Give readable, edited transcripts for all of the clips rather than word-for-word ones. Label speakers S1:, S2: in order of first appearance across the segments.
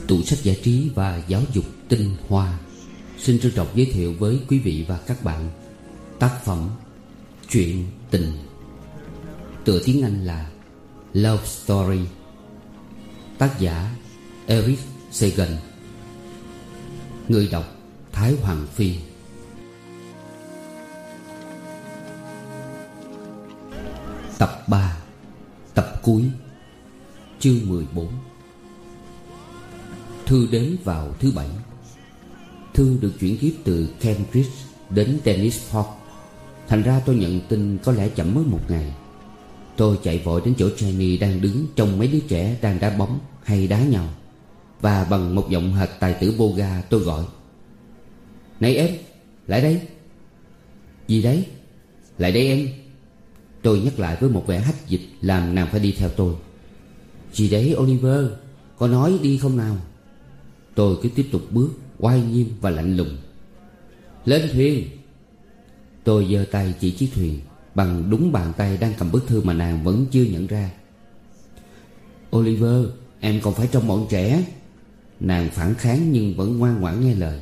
S1: Tủ sách giải trí và giáo dục tinh hoa xin trân trọng giới thiệu với quý vị và các bạn tác phẩm Chuyện tình. Tựa tiếng Anh là Love Story. Tác giả Eric Sagan. Người đọc Thái Hoàng Phi. Tập 3. Tập cuối. Chương 14. Thư đến vào thứ Bảy. Thư được chuyển tiếp từ Cambridge đến Dennisport. Thành ra tôi nhận tin có lẽ chậm mới một ngày. Tôi chạy vội đến chỗ Jenny đang đứng trông mấy đứa trẻ đang đá bóng hay đá nhau, và bằng một giọng hệt tài tử Boga tôi gọi: "Này em, lại đây." "Gì đấy?" "Lại đây em." Tôi nhắc lại với một vẻ hách dịch làm nàng phải đi theo tôi. "Gì đấy Oliver, có nói đi không nào?" Tôi cứ tiếp tục bước oai nghiêm và lạnh lùng. "Lên thuyền." Tôi giơ tay chỉ chiếc thuyền bằng đúng bàn tay đang cầm bức thư mà nàng vẫn chưa nhận ra. "Oliver, em còn phải trông bọn trẻ." Nàng phản kháng nhưng vẫn ngoan ngoãn nghe lời.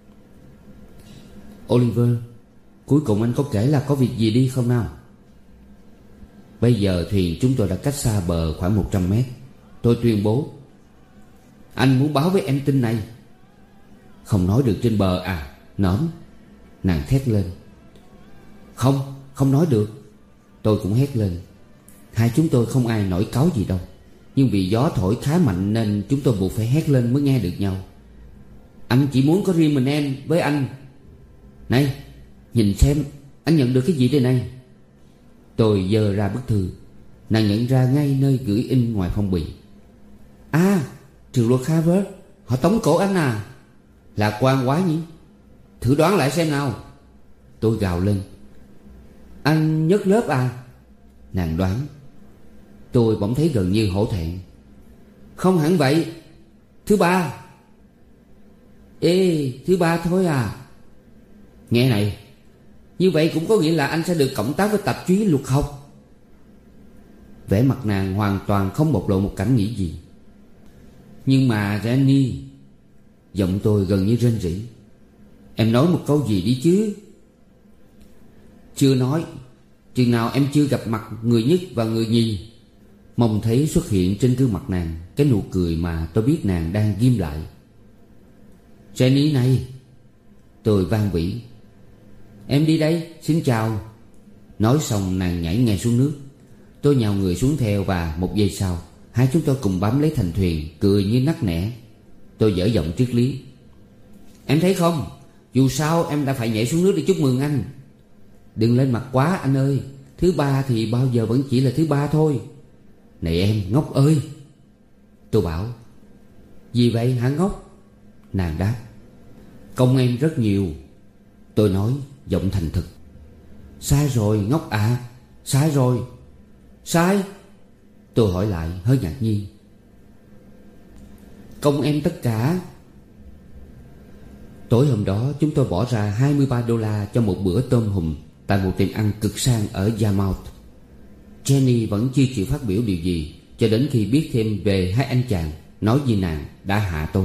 S1: "Oliver, cuối cùng anh có kể là có việc gì đi không nào?" Bây giờ thuyền chúng tôi đã cách xa bờ khoảng 100 mét. Tôi tuyên bố: "Anh muốn báo với em tin này." "Không nói được trên bờ à, nỡm?" Nàng thét lên. Không nói được." Tôi cũng hét lên. Hai chúng tôi không ai nổi cáu gì đâu, nhưng vì gió thổi khá mạnh nên chúng tôi buộc phải hét lên mới nghe được nhau. "Anh chỉ muốn có riêng mình em với anh. Này, nhìn xem, anh nhận được cái gì đây này?" Tôi giơ ra bức thư. Nàng nhận ra ngay nơi gửi in ngoài phong bì. "À, trường luật Harvard, họ tống cổ anh à? Lạc quan quá nhỉ? Thử đoán lại xem nào." Tôi gào lên. "Anh nhất lớp à?" Nàng đoán. Tôi bỗng thấy gần như hổ thẹn. "Không hẳn vậy, thứ ba." "Ê, thứ ba thôi à?" "Nghe này, như vậy cũng có nghĩa là anh sẽ được cộng tác với tạp chí luật học." Vẻ mặt nàng hoàn toàn không bộc lộ một cảm nghĩ gì. "Nhưng mà Jenny," giọng tôi gần như rên rỉ, "em nói một câu gì đi chứ." "Chưa nói, chừng nào em chưa gặp mặt người nhất và người nhì." Mong thấy xuất hiện trên gương mặt nàng cái nụ cười mà tôi biết nàng đang ghim lại. "Jenny này," tôi van vỉ, "em đi đây, xin chào." Nói xong nàng nhảy ngay xuống nước. Tôi nhào người xuống theo, và một giây sau hai chúng tôi cùng bám lấy thành thuyền, cười như nắc nẻ. Tôi dở giọng triết lý: "Em thấy không, dù sao em đã phải nhảy xuống nước để chúc mừng anh. Đừng lên mặt quá anh ơi, thứ ba thì bao giờ vẫn chỉ là thứ ba thôi." "Này em ngốc ơi!" Tôi bảo. "Gì vậy hả ngốc?" Nàng đáp. "Công em rất nhiều." Tôi nói giọng thành thực. "Sai rồi ngốc à, sai rồi." "Sai?" Tôi hỏi lại hơi ngạc nhiên. "Công em tất cả." Tối hôm đó chúng tôi bỏ ra $23 cho một bữa tôm hùm tại một tiệm ăn cực sang ở Yarmouth. Jenny vẫn chưa chịu phát biểu điều gì cho đến khi biết thêm về hai anh chàng nói với nàng đã hạ tôi.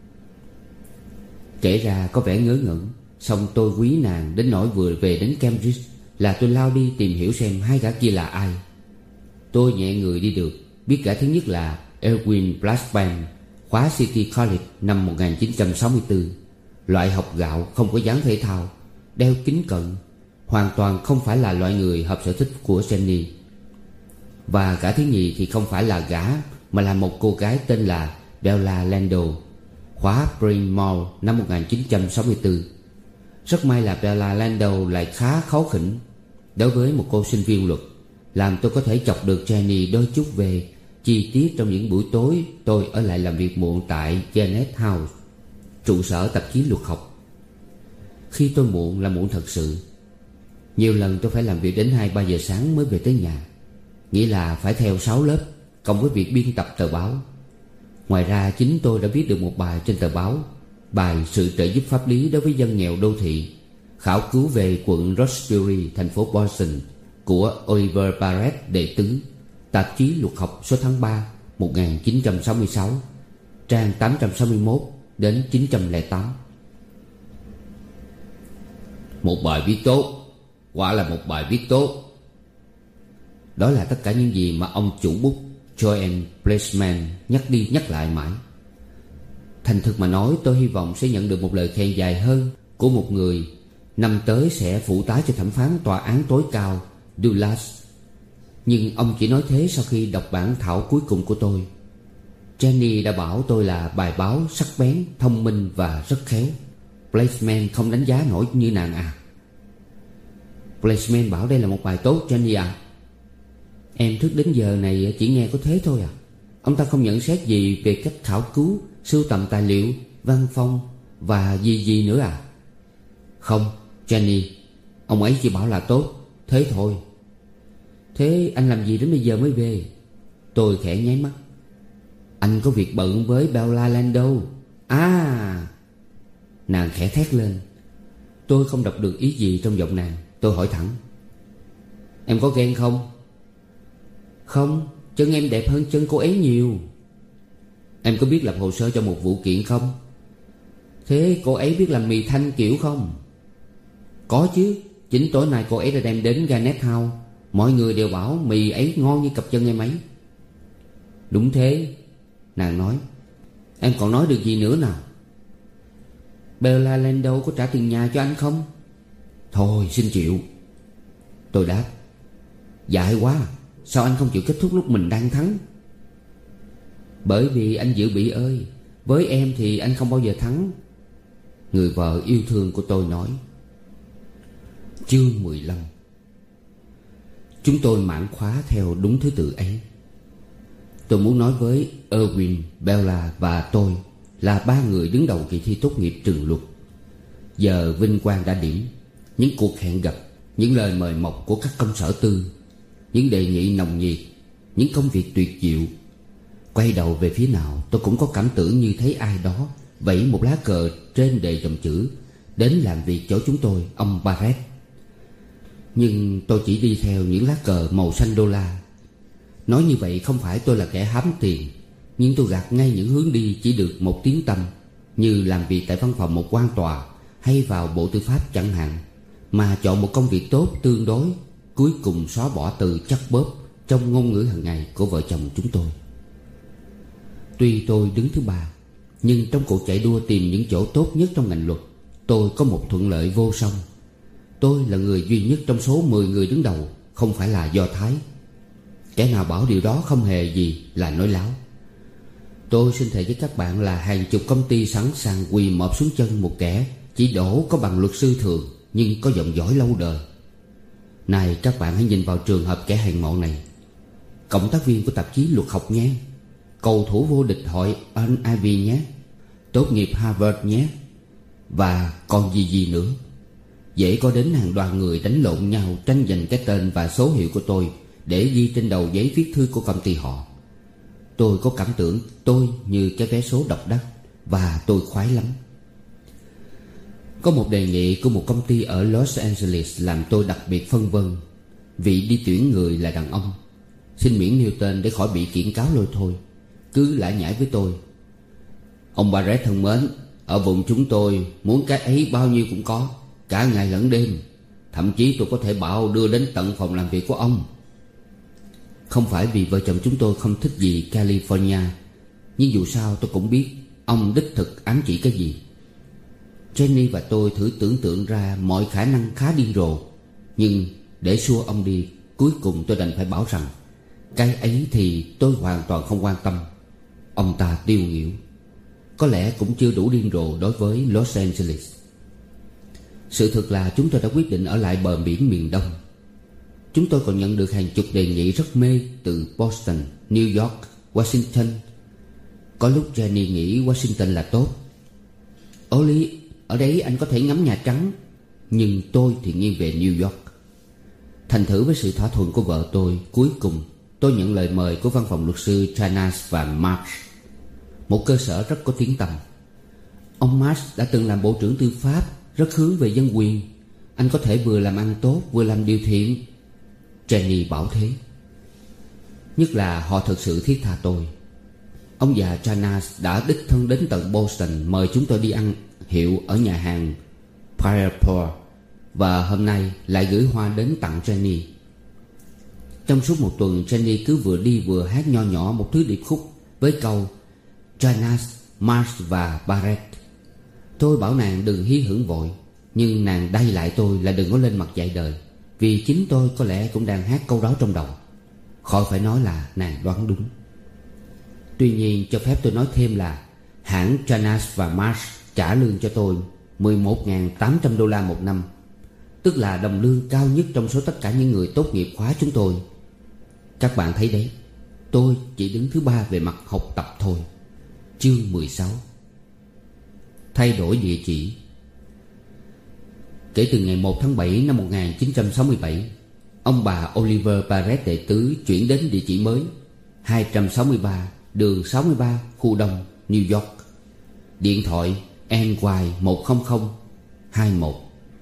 S1: Kể ra có vẻ ngớ ngẩn, song tôi quý nàng đến nỗi vừa về đến Cambridge là tôi lao đi tìm hiểu xem hai gã kia là ai. Tôi nhẹ người đi được, biết gã thứ nhất là Erwin Blackburn, khóa City College năm 1964, loại học gạo, không có dáng thể thao, đeo kính cận, hoàn toàn không phải là loại người hợp sở thích của Jenny. Và gã thứ nhì thì không phải là gã, mà là một cô gái tên là Bella Landau, khóa Bryn Mawr năm 1964. Rất may là Bella Landau lại khá kháu khỉnh đối với một cô sinh viên luật, làm tôi có thể chọc được Jenny đôi chút về chi tiết trong những buổi tối tôi ở lại làm việc muộn tại Janet House, trụ sở tạp chí luật học. Khi tôi muộn là muộn thật sự. Nhiều lần tôi phải làm việc đến 2-3 giờ sáng mới về tới nhà, nghĩa là phải theo 6 lớp, cộng với việc biên tập tờ báo. Ngoài ra chính tôi đã viết được một bài trên tờ báo, bài Sự trợ giúp pháp lý đối với dân nghèo đô thị, khảo cứu về quận Roxbury, thành phố Boston, của Oliver Barrett đệ tứ, tạp chí luật học số tháng 3 1966. Trang 861 đến 908. Một bài viết tốt, quả là một bài viết tốt. Đó là tất cả những gì mà ông chủ bút Joanne Placeman nhắc đi nhắc lại mãi. Thành thực mà nói, tôi hy vọng sẽ nhận được một lời khen dài hơn của một người năm tới sẽ phụ tá cho thẩm phán tòa án tối cao Dulles. Nhưng ông chỉ nói thế sau khi đọc bản thảo cuối cùng của tôi. Jenny đã bảo tôi là bài báo sắc bén, thông minh và rất khéo. Placeman không đánh giá nổi như nàng à? Placeman bảo đây là một bài tốt, Jenny à. Em thức đến giờ này chỉ nghe có thế thôi à? Ông ta không nhận xét gì về cách khảo cứu, sưu tầm tài liệu, văn phong và gì nữa à? Không, Jenny, ông ấy chỉ bảo là tốt, thế thôi. Thế anh làm gì đến bây giờ mới về? Tôi khẽ nháy mắt. Anh có việc bận với Bella Lando. À! Nàng khẽ thét lên. Tôi không đọc được ý gì trong giọng nàng. Tôi hỏi thẳng. Em có ghen không? Không, chân em đẹp hơn chân cô ấy nhiều. Em có biết lập hồ sơ cho một vụ kiện không? Thế cô ấy biết làm mì thanh kiểu không? Có chứ. Chính tối nay cô ấy đã đem đến Garnet House. Mọi người đều bảo mì ấy ngon như cặp chân em ấy. Đúng thế, nàng nói. Em còn nói được gì nữa nào? Bella Lando có trả tiền nhà cho anh không? Thôi xin chịu. Tôi đáp. Dại quá. Sao anh không chịu kết thúc lúc mình đang thắng? Bởi vì anh dự bị ơi. Với em thì anh không bao giờ thắng. Người vợ yêu thương của tôi nói. Chương 15. Chúng tôi mãn khóa theo đúng thứ tự ấy. Tôi muốn nói với Erwin, Bella và tôi là ba người đứng đầu kỳ thi tốt nghiệp trường luật. Giờ vinh quang đã điểm. Những cuộc hẹn gặp, những lời mời mọc của các công sở tư, những đề nghị nồng nhiệt, những công việc tuyệt diệu. Quay đầu về phía nào tôi cũng có cảm tưởng như thấy ai đó vẫy một lá cờ trên đề dòng chữ đến làm việc chỗ chúng tôi, ông Barrett. Nhưng tôi chỉ đi theo những lá cờ màu xanh đô la. Nói như vậy không phải tôi là kẻ hám tiền, nhưng tôi gạt ngay những hướng đi chỉ được một tiếng tăm, như làm việc tại văn phòng một quan tòa hay vào Bộ Tư pháp chẳng hạn, mà chọn một công việc tốt tương đối, cuối cùng xóa bỏ từ chắc bóp trong ngôn ngữ hàng ngày của vợ chồng chúng tôi. Tuy tôi đứng thứ ba, nhưng trong cuộc chạy đua tìm những chỗ tốt nhất trong ngành luật, tôi có một thuận lợi vô song. Tôi là người duy nhất trong số 10 người đứng đầu không phải là Do Thái. Kẻ nào bảo điều đó không hề gì là nói láo. Tôi xin thề với các bạn là hàng chục công ty sẵn sàng quỳ mọp xuống chân một kẻ chỉ đổ có bằng luật sư thường nhưng có dòng dõi lâu đời. Này các bạn hãy nhìn vào trường hợp kẻ hèn mọn này. Cộng tác viên của tạp chí Luật học nhé, cầu thủ vô địch hội Ivy nhé, tốt nghiệp Harvard nhé, và còn gì nữa. Dễ có đến hàng đoàn người đánh lộn nhau tranh giành cái tên và số hiệu của tôi để ghi trên đầu giấy viết thư của công ty họ. Tôi có cảm tưởng tôi như cái vé số độc đắc, và tôi khoái lắm. Có một đề nghị của một công ty ở Los Angeles làm tôi đặc biệt phân vân. Vị đi tuyển người là đàn ông. Xin miễn nêu tên để khỏi bị kiện cáo lôi thôi. Cứ lải nhải với tôi. Ông Barrett thân mến, ở vùng chúng tôi muốn cái ấy bao nhiêu cũng có, cả ngày lẫn đêm. Thậm chí tôi có thể bảo đưa đến tận phòng làm việc của ông. Không phải vì vợ chồng chúng tôi không thích gì California, nhưng dù sao tôi cũng biết ông đích thực ám chỉ cái gì. Jenny và tôi thử tưởng tượng ra mọi khả năng khá điên rồ, nhưng để xua ông đi, cuối cùng tôi đành phải bảo rằng cái ấy thì tôi hoàn toàn không quan tâm. Ông ta tiêu nghỉu. Có lẽ cũng chưa đủ điên rồ đối với Los Angeles. Sự thật là chúng tôi đã quyết định ở lại bờ biển miền Đông. Chúng tôi còn nhận được hàng chục đề nghị rất mê từ Boston, New York, Washington. Có lúc Jenny nghĩ Washington là tốt. Oli, ở đấy anh có thể ngắm Nhà Trắng. Nhưng tôi thì nghiêng về New York. Thành thử với sự thỏa thuận của vợ tôi, cuối cùng tôi nhận lời mời của văn phòng luật sư Chanas và Marsh, một cơ sở rất có tiếng tăm. Ông Marsh đã từng làm bộ trưởng tư pháp, rất hướng về dân quyền. Anh có thể vừa làm ăn tốt vừa làm điều thiện. Jenny bảo thế. Nhất là họ thật sự thiết tha tôi. Ông già Jonas đã đích thân đến tận Boston mời chúng tôi đi ăn hiệu ở nhà hàng Fireport, và hôm nay lại gửi hoa đến tặng Jenny. Trong suốt một tuần, Jenny cứ vừa đi vừa hát nho nhỏ một thứ điệp khúc với câu Jonas, Marsh và Barrett. Tôi bảo nàng đừng hí hửng vội, nhưng nàng đay lại tôi là đừng có lên mặt dạy đời, vì chính tôi có lẽ cũng đang hát câu đó trong đầu. Khỏi phải nói là nàng đoán đúng. Tuy nhiên cho phép tôi nói thêm là hãng Jonas và Marsh trả lương cho tôi 11.800 đô la một năm, tức là đồng lương cao nhất trong số tất cả những người tốt nghiệp khóa chúng tôi. Các bạn thấy đấy, tôi chỉ đứng thứ 3 về mặt học tập thôi. Chương 16. Thay đổi địa chỉ. Kể từ ngày 1 tháng 7 năm 1967, ông bà Oliver Barrett đệ tứ chuyển đến địa chỉ mới 263 đường 63, khu Đông, New York. Điện thoại NY10021.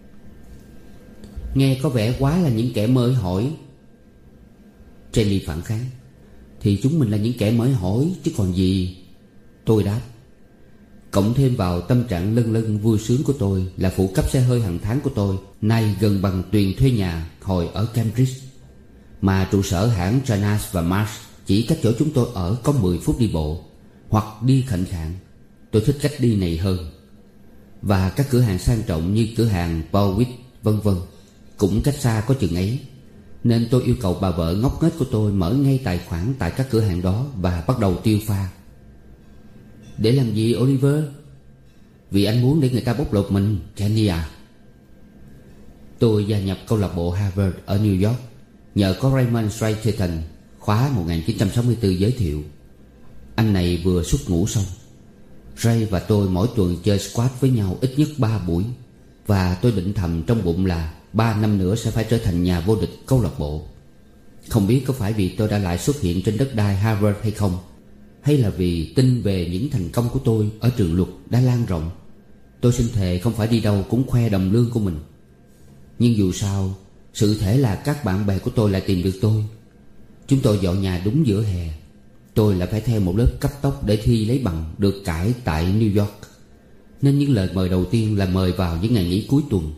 S1: Nghe có vẻ quá là những kẻ mới hỏi. Jenny phản kháng. Thì chúng mình là những kẻ mới hỏi chứ còn gì. Tôi đáp. Cộng thêm vào tâm trạng lân lân vui sướng của tôi là phụ cấp xe hơi hàng tháng của tôi nay gần bằng tiền thuê nhà hồi ở Cambridge, mà trụ sở hãng Jonas và Marsh chỉ cách chỗ chúng tôi ở có 10 phút đi bộ, hoặc đi khệnh khạng. Tôi thích cách đi này hơn. Và các cửa hàng sang trọng như cửa hàng Bowick vân vân cũng cách xa có chừng ấy. Nên tôi yêu cầu bà vợ ngốc nghếch của tôi mở ngay tài khoản tại các cửa hàng đó và bắt đầu tiêu pha. Để làm gì Oliver? Vì anh muốn để người ta bóc lột mình, Jenny à. Tôi gia nhập câu lạc bộ Harvard ở New York nhờ có Raymond Straton, khóa 1964 giới thiệu. Anh này vừa xuất ngũ xong. Ray và tôi mỗi tuần chơi squash với nhau ít nhất 3 buổi, và tôi định thầm trong bụng là 3 năm nữa sẽ phải trở thành nhà vô địch câu lạc bộ. Không biết có phải vì tôi đã lại xuất hiện trên đất đai Harvard hay không, hay là vì tin về những thành công của tôi ở trường luật đã lan rộng. Tôi xin thề không phải đi đâu cũng khoe đồng lương của mình. Nhưng dù sao, sự thể là các bạn bè của tôi lại tìm được tôi. Chúng tôi dọn nhà đúng giữa hè. Tôi lại phải theo một lớp cấp tốc để thi lấy bằng được cải tại New York, nên những lời mời đầu tiên là mời vào những ngày nghỉ cuối tuần.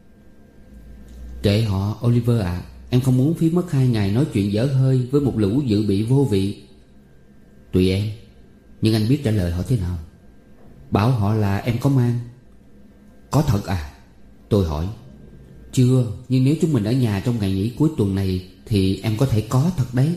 S1: Kệ họ Oliver ạ, em không muốn phí mất 2 ngày nói chuyện dở hơi với một lũ dự bị vô vị. Tùy em, nhưng anh biết trả lời họ thế nào? Bảo họ là em có mang. Có thật à? Tôi hỏi. Chưa, nhưng nếu chúng mình ở nhà trong ngày nghỉ cuối tuần này thì em có thể có thật đấy.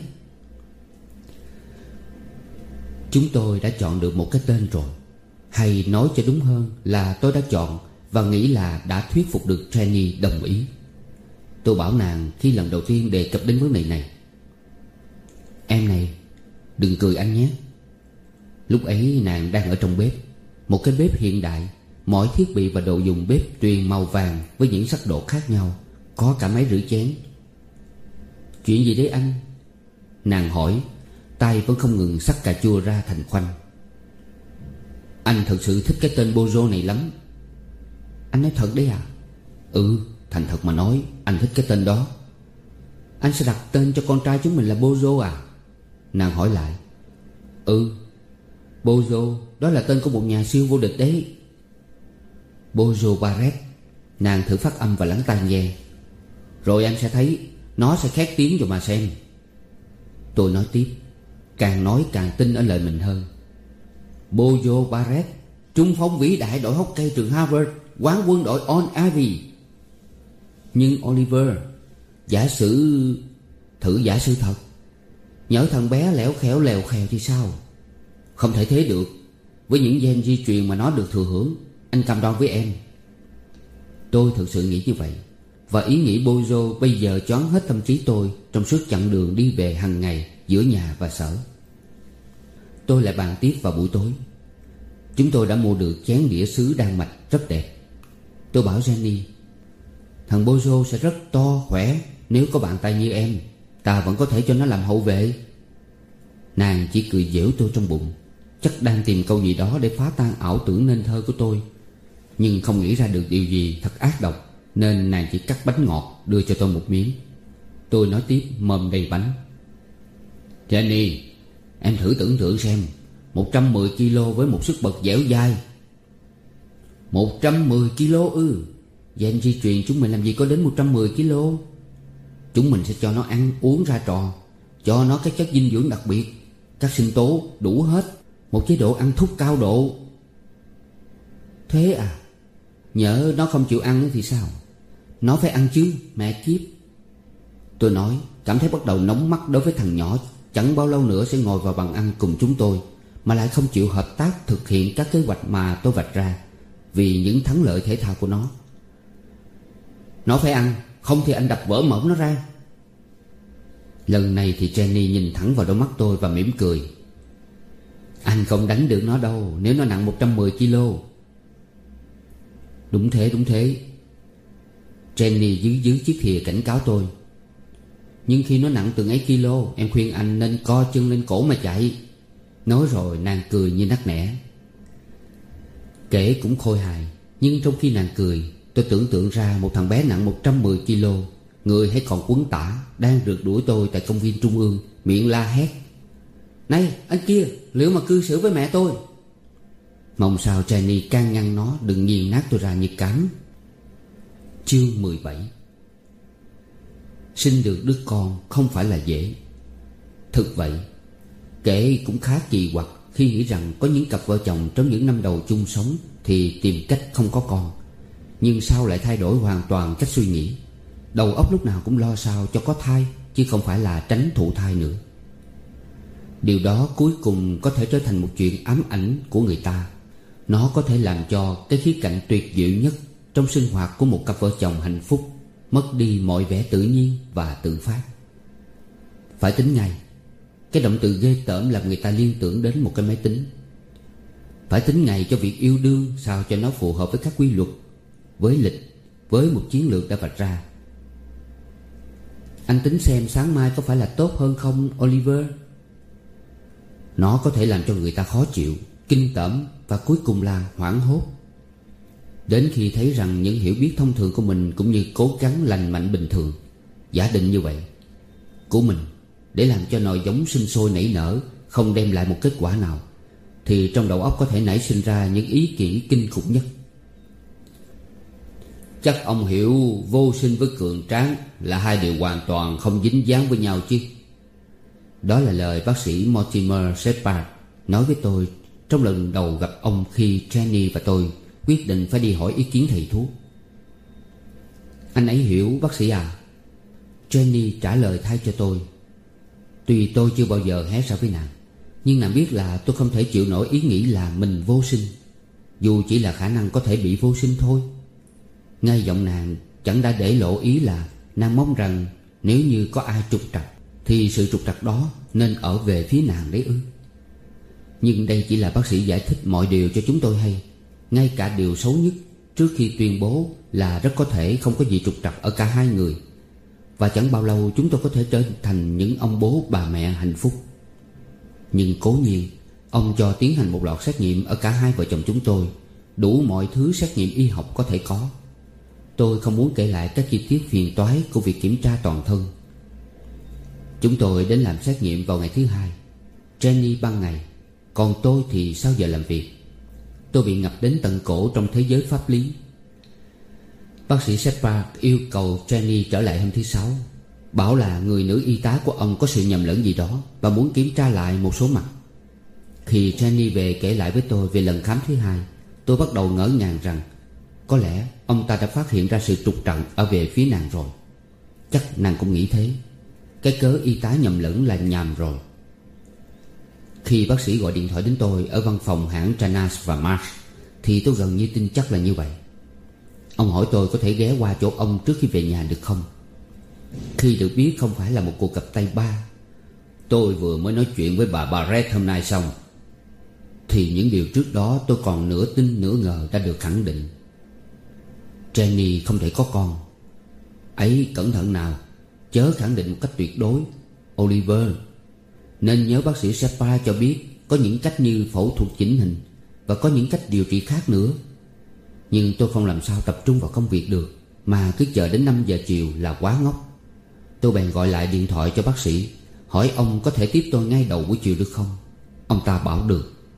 S1: Chúng tôi đã chọn được một cái tên rồi. Hay nói cho đúng hơn là tôi đã chọn và nghĩ là đã thuyết phục được Jenny đồng ý. Tôi bảo nàng khi lần đầu tiên đề cập đến vấn đề này. Em này, đừng cười anh nhé. Lúc ấy nàng đang ở trong bếp, một cái bếp hiện đại. Mọi thiết bị và đồ dùng bếp tuyền màu vàng với những sắc độ khác nhau, có cả máy rửa chén. Chuyện gì đấy anh? Nàng hỏi, tay vẫn không ngừng xắt cà chua ra thành khoanh. Anh thật sự thích cái tên Bozo này lắm. Anh nói thật đấy à? Ừ, thành thật mà nói, anh thích cái tên đó. Anh sẽ đặt tên cho con trai chúng mình là Bozo à? Nàng hỏi lại. Ừ, Bozo, đó là tên của một nhà siêu vô địch đấy. Bozo Barrett. Nàng thử phát âm và lắng tai nghe. Rồi em sẽ thấy nó sẽ khét tiếng rồi mà xem. Tôi nói tiếp, càng nói càng tin ở lời mình hơn. Bozo Barrett, trung phong vĩ đại đội hockey trường Harvard, quán quân đội On Ivy. Nhưng Oliver, thử giả sử thật. Nhỡ thằng bé lẻo khẻo lèo khèo thì sao? Không thể thế được. Với những gen di truyền mà nó được thừa hưởng, anh cam đoan với em. Tôi thực sự nghĩ như vậy, và ý nghĩ Bozo bây giờ choáng hết tâm trí tôi trong suốt chặng đường đi về hàng ngày giữa nhà và sở. Tôi lại bàn tiếp vào buổi tối. Chúng tôi đã mua được chén đĩa sứ Đan Mạch rất đẹp. Tôi bảo Jenny, thằng Bozo sẽ rất to khỏe nếu có bàn tay như em. Ta vẫn có thể cho nó làm hậu vệ. Nàng chỉ cười giễu tôi trong bụng, chắc đang tìm câu gì đó để phá tan ảo tưởng nên thơ của tôi. Nhưng không nghĩ ra được điều gì thật ác độc, nên nàng chỉ cắt bánh ngọt đưa cho tôi một miếng. Tôi nói tiếp mồm đầy bánh. Jenny, em thử tưởng tượng xem, 110 kg với một sức bật dẻo dai. 110 kg ư? Gen di truyền chúng mình làm gì có đến 110 kg. Chúng mình sẽ cho nó ăn uống ra trò, cho nó các chất dinh dưỡng đặc biệt, các sinh tố đủ hết, một chế độ ăn thúc cao độ. Thế à? Nhỡ nó không chịu ăn thì sao? Nó phải ăn chứ, mẹ kiếp. Tôi nói, cảm thấy bắt đầu nóng mắt đối với thằng nhỏ chẳng bao lâu nữa sẽ ngồi vào bàn ăn cùng chúng tôi, mà lại không chịu hợp tác thực hiện các kế hoạch mà tôi vạch ra vì những thắng lợi thể thao của nó. Nó phải ăn, không thì anh đập vỡ mộng nó ra. Lần này thì Jenny nhìn thẳng vào đôi mắt tôi và mỉm cười. Anh không đánh được nó đâu nếu nó nặng 110 kg. Đúng thế, đúng thế. Jenny giữ chiếc thìa cảnh cáo tôi. Nhưng khi nó nặng từng ấy kilo, em khuyên anh nên co chân lên cổ mà chạy. Nói rồi nàng cười như nắc nẻ. Kể cũng khôi hài, nhưng trong khi nàng cười, tôi tưởng tượng ra một thằng bé nặng 110 kg, người hay còn quấn tả, đang rượt đuổi tôi tại công viên Trung ương, miệng la hét: Này anh kia, liệu mà cư xử với mẹ tôi. Mong sao Jenny can ngăn nó đừng nghiền nát tôi ra như cám. Chương 17. Sinh được đứa con không phải là dễ. Thực vậy, kể cũng khá kỳ quặc khi nghĩ rằng có những cặp vợ chồng trong những năm đầu chung sống thì tìm cách không có con, nhưng sau lại thay đổi hoàn toàn cách suy nghĩ. Đầu óc lúc nào cũng lo sao cho có thai, chứ không phải là tránh thụ thai nữa. Điều đó cuối cùng có thể trở thành một chuyện ám ảnh của người ta. Nó có thể làm cho cái khía cạnh tuyệt diệu nhất trong sinh hoạt của một cặp vợ chồng hạnh phúc mất đi mọi vẻ tự nhiên và tự phát. Phải tính ngay, cái động từ ghê tởm làm người ta liên tưởng đến một cái máy tính. Phải tính ngày cho việc yêu đương sao cho nó phù hợp với các quy luật, với lịch, với một chiến lược đã vạch ra. Anh tính xem sáng mai có phải là tốt hơn không, Oliver? Nó có thể làm cho người ta khó chịu, kinh tởm và cuối cùng là hoảng hốt. Đến khi thấy rằng những hiểu biết thông thường của mình cũng như cố gắng lành mạnh bình thường, giả định như vậy, của mình để làm cho nòi giống sinh sôi nảy nở không đem lại một kết quả nào, thì trong đầu óc có thể nảy sinh ra những ý nghĩ kinh khủng nhất. Chắc ông hiểu vô sinh với cường tráng là hai điều hoàn toàn không dính dáng với nhau chứ? Đó là lời bác sĩ Mortimer Shepard nói với tôi trong lần đầu gặp ông khi Jenny và tôi quyết định phải đi hỏi ý kiến thầy thuốc. Anh ấy hiểu bác sĩ à? Jenny trả lời thay cho tôi. Tuy tôi chưa bao giờ hé ra với nàng, nhưng nàng biết là tôi không thể chịu nổi ý nghĩ là mình vô sinh, dù chỉ là khả năng có thể bị vô sinh thôi. Ngay giọng nàng chẳng đã để lộ ý là nàng mong rằng nếu như có ai trục trặc thì sự trục trặc đó nên ở về phía nàng đấy ư? Nhưng đây chỉ là bác sĩ giải thích mọi điều cho chúng tôi hay, ngay cả điều xấu nhất, trước khi tuyên bố là rất có thể không có gì trục trặc ở cả hai người, và chẳng bao lâu chúng tôi có thể trở thành những ông bố bà mẹ hạnh phúc. Nhưng cố nhiên ông cho tiến hành một loạt xét nghiệm ở cả hai vợ chồng chúng tôi, đủ mọi thứ xét nghiệm y học có thể có. Tôi không muốn kể lại các chi tiết phiền toái của việc kiểm tra toàn thân. Chúng tôi đến làm xét nghiệm vào ngày thứ hai, Jenny ban ngày, còn tôi thì sau giờ làm việc. Tôi bị ngập đến tận cổ trong thế giới pháp lý. Bác sĩ Shepard yêu cầu Jenny trở lại hôm thứ Sáu, bảo là người nữ y tá của ông có sự nhầm lẫn gì đó và muốn kiểm tra lại một số mặt. Khi Jenny về kể lại với tôi về lần khám thứ hai, tôi bắt đầu ngỡ ngàng rằng có lẽ ông ta đã phát hiện ra sự trục trặc ở về phía nàng rồi. Chắc nàng cũng nghĩ thế. Cái cớ y tá nhầm lẫn là nhàm rồi. Khi bác sĩ gọi điện thoại đến tôi ở văn phòng hãng Tranas và Marsh, thì tôi gần như tin chắc là như vậy. Ông hỏi tôi có thể ghé qua chỗ ông trước khi về nhà được không. Khi được biết không phải là một cuộc gặp tay ba, tôi vừa mới nói chuyện với bà Barrett hôm nay xong, thì những điều trước đó tôi còn nửa tin nửa ngờ đã được khẳng định. Jenny không thể có con. Ấy cẩn thận nào, chớ khẳng định một cách tuyệt đối, Oliver. Nên nhớ bác sĩ Shepard cho biết có những cách như phẫu thuật chỉnh hình, và có những cách điều trị khác nữa. Nhưng tôi không làm sao tập trung vào công việc được, mà cứ chờ đến 5 giờ chiều là quá ngốc. Tôi bèn gọi lại điện thoại cho bác sĩ, hỏi ông có thể tiếp tôi ngay đầu buổi chiều được không. Ông ta bảo được.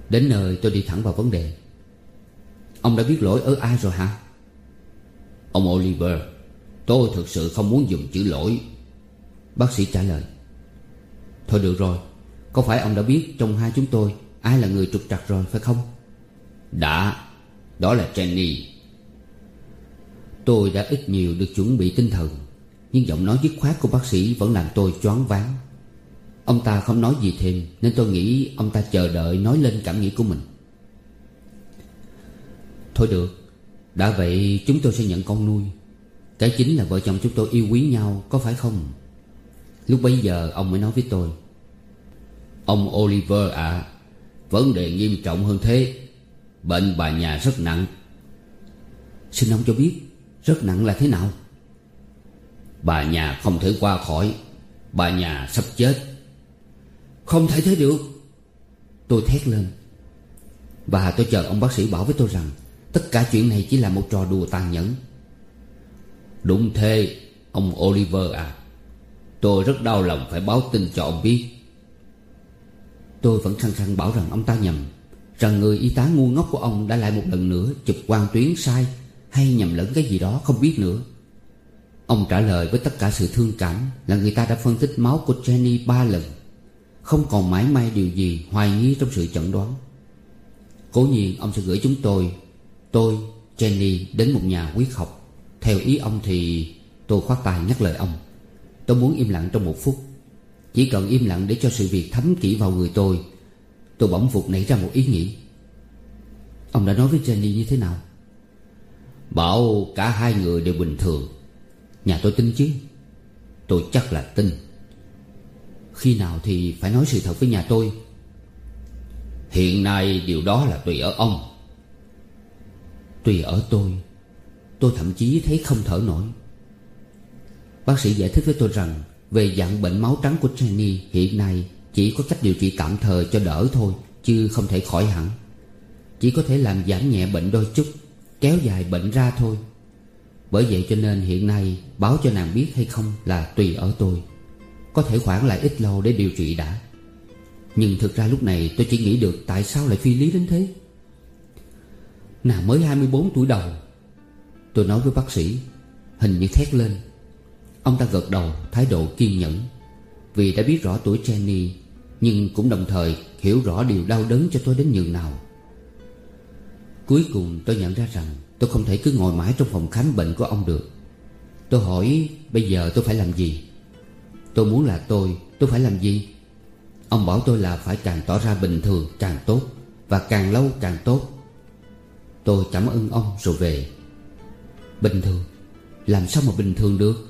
S1: Đến nơi tôi đi thẳng vào vấn đề. Ông đã biết lỗi ở ai rồi hả?
S2: Ông Oliver, tôi thực sự không muốn dùng chữ lỗi.
S1: Bác sĩ trả lời. Thôi được rồi, có phải ông đã biết trong hai chúng tôi ai là người trục trặc rồi phải không?
S2: Đã. Đó là Jenny.
S1: Tôi đã ít nhiều được chuẩn bị tinh thần, nhưng giọng nói dứt khoát của bác sĩ vẫn làm tôi choáng váng. Ông ta không nói gì thêm, nên tôi nghĩ ông ta chờ đợi nói lên cảm nghĩ của mình. Thôi được, đã vậy chúng tôi sẽ nhận con nuôi. Cái chính là vợ chồng chúng tôi yêu quý nhau, có phải không? Lúc bấy giờ ông mới nói với tôi.
S2: Ông Oliver ạ, vấn đề nghiêm trọng hơn thế. Bệnh bà nhà rất nặng.
S1: Xin ông cho biết rất nặng là thế nào?
S2: Bà nhà không thể qua khỏi. Bà nhà sắp chết.
S1: Không thể thế được, tôi thét lên. Và tôi chờ ông bác sĩ bảo với tôi rằng tất cả chuyện này chỉ là một trò đùa tàn nhẫn.
S2: Đúng thế, ông Oliver à. Tôi rất đau lòng phải báo tin cho ông biết.
S1: Tôi vẫn khăng khăng bảo rằng ông ta nhầm, rằng người y tá ngu ngốc của ông đã lại một lần nữa chụp quang tuyến sai, hay nhầm lẫn cái gì đó không biết nữa. Ông trả lời với tất cả sự thương cảm là người ta đã phân tích máu của Jenny 3 lần, không còn mảy may điều gì hoài nghi trong sự chẩn đoán. Cố nhiên ông sẽ gửi chúng tôi, Jenny đến một nhà huyết học. Theo ý ông thì... Tôi khoát tay ngắt lời ông. Tôi muốn im lặng trong 1 phút. Chỉ cần im lặng để cho sự việc thấm kỹ vào người tôi bỗng vụt nảy ra một ý nghĩ. Ông đã nói với Jenny như thế nào?
S2: Bảo cả hai người đều bình thường.
S1: Nhà tôi tin chứ?
S2: Tôi chắc là tin.
S1: Khi nào thì phải nói sự thật với nhà tôi?
S2: Hiện nay điều đó là tùy ở ông.
S1: Tùy ở tôi thậm chí thấy không thở nổi. Bác sĩ giải thích với tôi rằng về dạng bệnh máu trắng của Jenny hiện nay chỉ có cách điều trị tạm thời cho đỡ thôi, chứ không thể khỏi hẳn. Chỉ có thể làm giảm nhẹ bệnh đôi chút, kéo dài bệnh ra thôi. Bởi vậy cho nên hiện nay báo cho nàng biết hay không là tùy ở tôi. Có thể khoản lại ít lâu để điều trị đã. Nhưng thực ra lúc này tôi chỉ nghĩ được tại sao lại phi lý đến thế. Nàng mới 24 tuổi đầu, tôi nói với bác sĩ, hình như thét lên. Ông ta gật đầu, thái độ kiên nhẫn, vì đã biết rõ tuổi Jenny, nhưng cũng đồng thời hiểu rõ điều đau đớn cho tôi đến nhường nào. Cuối cùng tôi nhận ra rằng tôi không thể cứ ngồi mãi trong phòng khám bệnh của ông được. Tôi hỏi bây giờ tôi phải làm gì? Tôi muốn là tôi phải làm gì? Ông bảo tôi là phải càng tỏ ra bình thường càng tốt, và càng lâu càng tốt. Tôi cảm ơn ông rồi về. Bình thường? Làm sao mà bình thường được?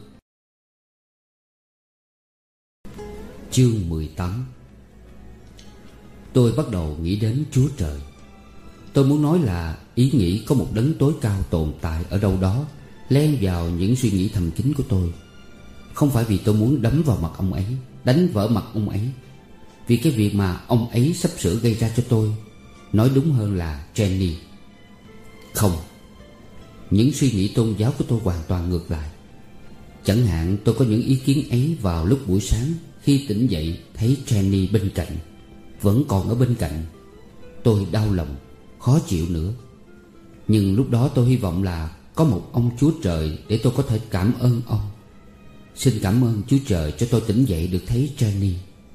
S1: Chương 18. Tôi bắt đầu nghĩ đến Chúa Trời. Tôi muốn nói là ý nghĩ có một đấng tối cao tồn tại ở đâu đó, len vào những suy nghĩ thầm kín của tôi. Không phải vì tôi muốn đấm vào mặt ông ấy, đánh vỡ mặt ông ấy, vì cái việc mà ông ấy sắp sửa gây ra cho tôi. Nói đúng hơn là Jenny. Không, những suy nghĩ tôn giáo của tôi hoàn toàn ngược lại. Chẳng hạn tôi có những ý kiến ấy vào lúc buổi sáng, khi tỉnh dậy thấy Jenny bên cạnh, vẫn còn ở bên cạnh. Tôi đau lòng, khó chịu nữa. Nhưng lúc đó tôi hy vọng là có một ông Chúa Trời để tôi có thể cảm ơn ông. Xin cảm ơn Chúa Trời cho tôi tỉnh dậy được thấy Jenny.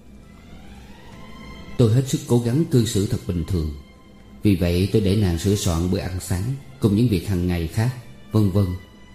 S1: Tôi hết sức cố gắng cư xử thật bình thường. Vì vậy tôi để nàng sửa soạn bữa ăn sáng cùng những việc hàng ngày khác, vân vân.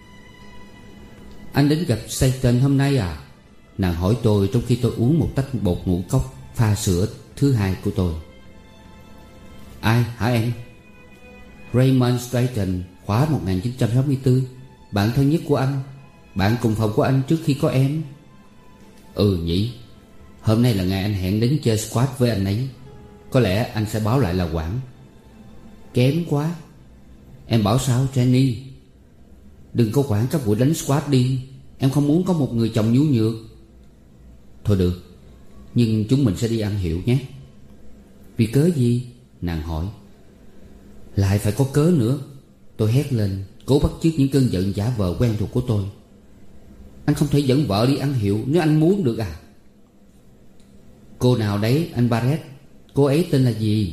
S1: Anh đến gặp Satan hôm nay à? Nàng hỏi tôi trong khi tôi uống một tách bột ngũ cốc pha sữa thứ hai của tôi. Ai hả em? Raymond Stratton, khóa 1964, bạn thân nhất của anh, bạn cùng phòng của anh trước khi có em. Ừ nhỉ. Hôm nay là ngày anh hẹn đến chơi squash với anh ấy. Có lẽ anh sẽ báo lại là quản. Kém quá. Em bảo sao Jenny? Đừng có quản các buổi đánh squash đi. Em không muốn có một người chồng nhu nhược. Thôi được, nhưng chúng mình sẽ đi ăn hiệu nhé. Vì cớ gì? Nàng hỏi. Lại phải có cớ nữa. Tôi hét lên, cố bắt chước những cơn giận giả vờ quen thuộc của tôi. Anh không thể dẫn vợ đi ăn hiệu nếu anh muốn được à? Cô nào đấy anh Barrett? Cô ấy tên là gì?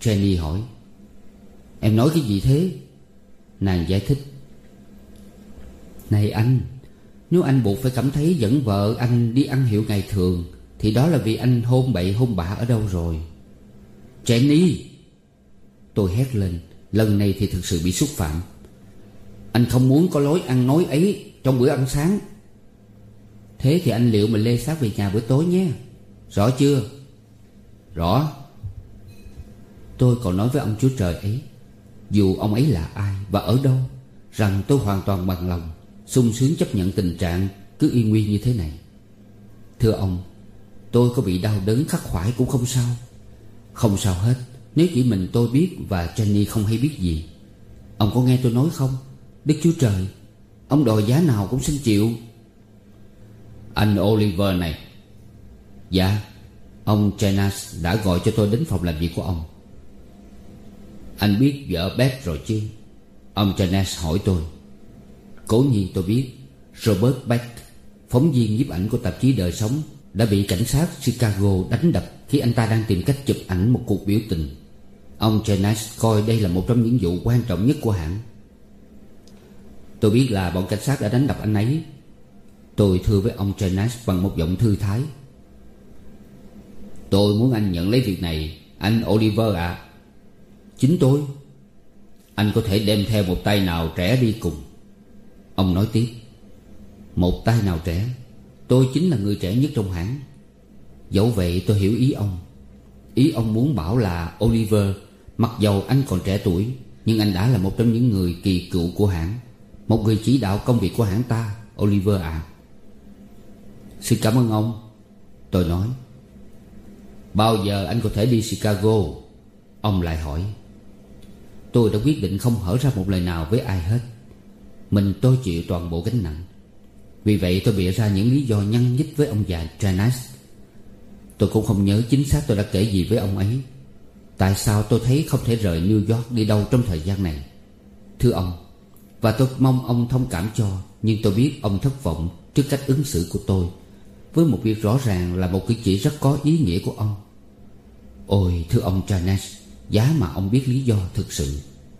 S1: Jenny hỏi. Em nói cái gì thế? Nàng giải thích. Này anh, nếu anh buộc phải cảm thấy dẫn vợ anh đi ăn hiệu ngày thường, thì đó là vì anh hôn bậy hôn bạ ở đâu rồi. Jenny! Tôi hét lên. Lần này thì thực sự bị xúc phạm. Anh không muốn có lối ăn nói ấy trong bữa ăn sáng. Thế thì anh liệu mình lê xác về nhà bữa tối nhé. Rõ chưa? Rõ. Tôi còn nói với ông Chúa Trời ấy, dù ông ấy là ai và ở đâu, rằng tôi hoàn toàn bằng lòng, sung sướng chấp nhận tình trạng cứ y nguyên như thế này. Thưa ông, tôi có bị đau đớn khắc khoải cũng không sao. Không sao hết, nếu chỉ mình tôi biết và Jenny không hay biết gì. Ông có nghe tôi nói không? Đức Chúa Trời, ông đòi giá nào cũng xin chịu.
S2: Anh Oliver này.
S1: Dạ. Ông Janas đã gọi cho tôi đến phòng làm việc của ông.
S2: Anh biết vợ Beth rồi chứ?
S1: Ông Janas hỏi tôi. Cố nhiên tôi biết. Robert Beck, phóng viên nhiếp ảnh của tạp chí Đời Sống, đã bị cảnh sát Chicago đánh đập khi anh ta đang tìm cách chụp ảnh một cuộc biểu tình. Ông Janas coi đây là một trong những vụ quan trọng nhất của hãng. Tôi biết là bọn cảnh sát đã đánh đập anh ấy. Tôi thưa với ông Janas bằng một giọng thư thái.
S2: Tôi muốn anh nhận lấy việc này, anh Oliver ạ.
S1: Chính tôi.
S2: Anh có thể đem theo một tay nào trẻ đi cùng.
S1: Ông nói tiếp. Một tay nào trẻ? Tôi chính là người trẻ nhất trong hãng. Dẫu vậy tôi hiểu ý ông. Ý ông muốn bảo là Oliver, mặc dầu anh còn trẻ tuổi, nhưng anh đã là một trong những người kỳ cựu của hãng, một người chỉ đạo công việc của hãng ta, Oliver ạ. Xin cảm ơn ông. Tôi nói.
S2: Bao giờ anh có thể đi Chicago?
S1: Ông lại hỏi. Tôi đã quyết định không hở ra một lời nào với ai hết. Mình tôi chịu toàn bộ gánh nặng. Vì vậy tôi bịa ra những lý do nhăn nhít với ông già Janas. Tôi cũng không nhớ chính xác tôi đã kể gì với ông ấy. Tại sao tôi thấy không thể rời New York đi đâu trong thời gian này. Thưa ông, và tôi mong ông thông cảm cho, nhưng tôi biết ông thất vọng trước cách ứng xử của tôi với một việc rõ ràng là một cử chỉ rất có ý nghĩa của ông. Ôi thưa ông Janas, giá mà ông biết lý do thực sự.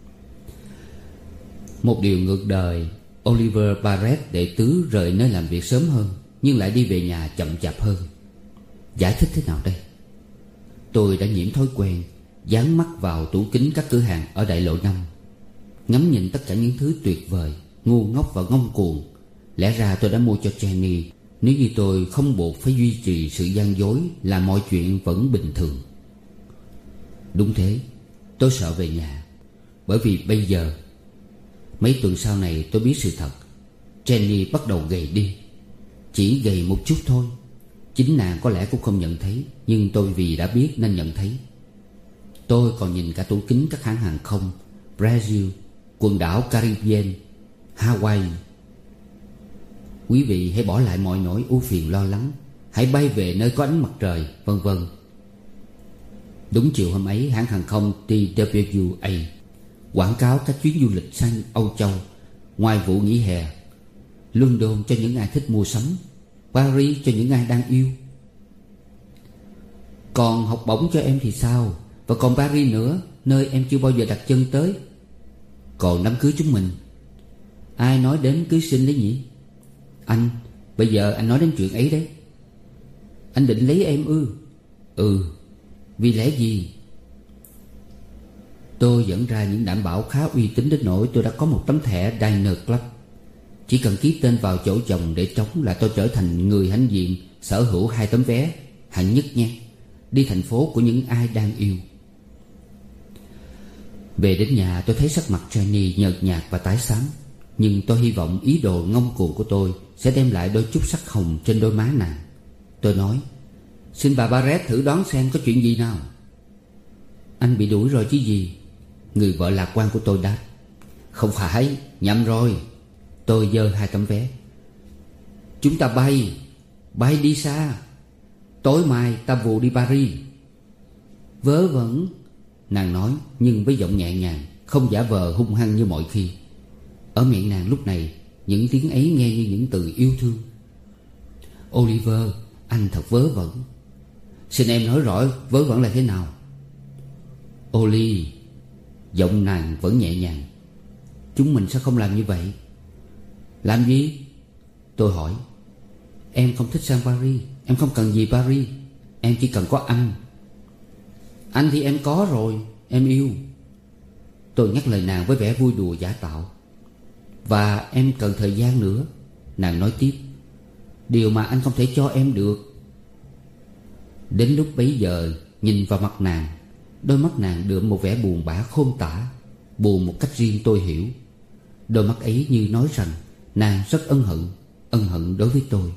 S1: Một điều ngược đời, Oliver Barrett đệ tứ rời nơi làm việc sớm hơn, nhưng lại đi về nhà chậm chạp hơn. Giải thích thế nào đây? Tôi đã nhiễm thói quen dán mắt vào tủ kính các cửa hàng ở đại lộ 5, ngắm nhìn tất cả những thứ tuyệt vời, ngu ngốc và ngông cuồng. Lẽ ra tôi đã mua cho Jenny, nếu như tôi không buộc phải duy trì sự gian dối là mọi chuyện vẫn bình thường. Đúng thế, tôi sợ về nhà. Bởi vì bây giờ, mấy tuần sau này tôi biết sự thật. Jenny bắt đầu gầy đi. Chỉ gầy một chút thôi. Chính nàng có lẽ cũng không nhận thấy, nhưng tôi vì đã biết nên nhận thấy. Tôi còn nhìn cả tủ kính các hãng hàng không, Brazil, quần đảo Caribbean, Hawaii. Quý vị hãy bỏ lại mọi nỗi ưu phiền lo lắng, hãy bay về nơi có ánh mặt trời, vân vân. Đúng chiều hôm ấy, hãng hàng không TWA quảng cáo các chuyến du lịch sang Âu Châu ngoài vụ nghỉ hè. London cho những ai thích mua sắm, Paris cho những ai đang yêu. Còn học bổng cho em thì sao? Và còn Paris nữa, nơi em chưa bao giờ đặt chân tới. Còn đám cưới chúng mình, ai nói đến cưới xin đấy nhỉ? Anh, bây giờ anh nói đến chuyện ấy đấy. Anh định lấy em ư? Ừ. Vì lẽ gì? Tôi dẫn ra những đảm bảo khá uy tín đến nỗi tôi đã có một tấm thẻ Diner Club. Chỉ cần ký tên vào chỗ chồng để trống là tôi trở thành người hãnh diện sở hữu 2 tấm vé hạng nhất nhé, đi thành phố của những ai đang yêu. Về đến nhà tôi thấy sắc mặt Jenny nhợt nhạt và tái xám. Nhưng tôi hy vọng ý đồ ngông cuồng của tôi sẽ đem lại đôi chút sắc hồng trên đôi má nàng. Tôi nói, xin bà Barrett thử đoán xem có chuyện gì nào. Anh bị đuổi rồi chứ gì? Người vợ lạc quan của tôi đáp. Không phải, nhầm rồi. Tôi giơ 2 tấm vé. Chúng ta bay đi xa. Tối mai ta vụ đi Paris. Vớ vẩn, nàng nói, nhưng với giọng nhẹ nhàng, không giả vờ hung hăng như mọi khi. Ở miệng nàng lúc này, những tiếng ấy nghe như những từ yêu thương. Oliver, anh thật vớ vẩn. Xin em nói rõ vớ vẩn là thế nào? Oli. Giọng nàng vẫn nhẹ nhàng. Chúng mình sẽ không làm như vậy. Làm gì? Tôi hỏi. Em không thích sang Paris. Em không cần gì Paris. Em chỉ cần có anh. Anh thì em có rồi. Em yêu. Tôi nhắc lời nàng với vẻ vui đùa giả tạo. Và em cần thời gian nữa. Nàng nói tiếp. Điều mà anh không thể cho em được. Đến lúc bấy giờ, nhìn vào mặt nàng, đôi mắt nàng đượm một vẻ buồn bã khôn tả. Buồn một cách riêng tôi hiểu. Đôi mắt ấy như nói rằng nàng rất ân hận đối với tôi.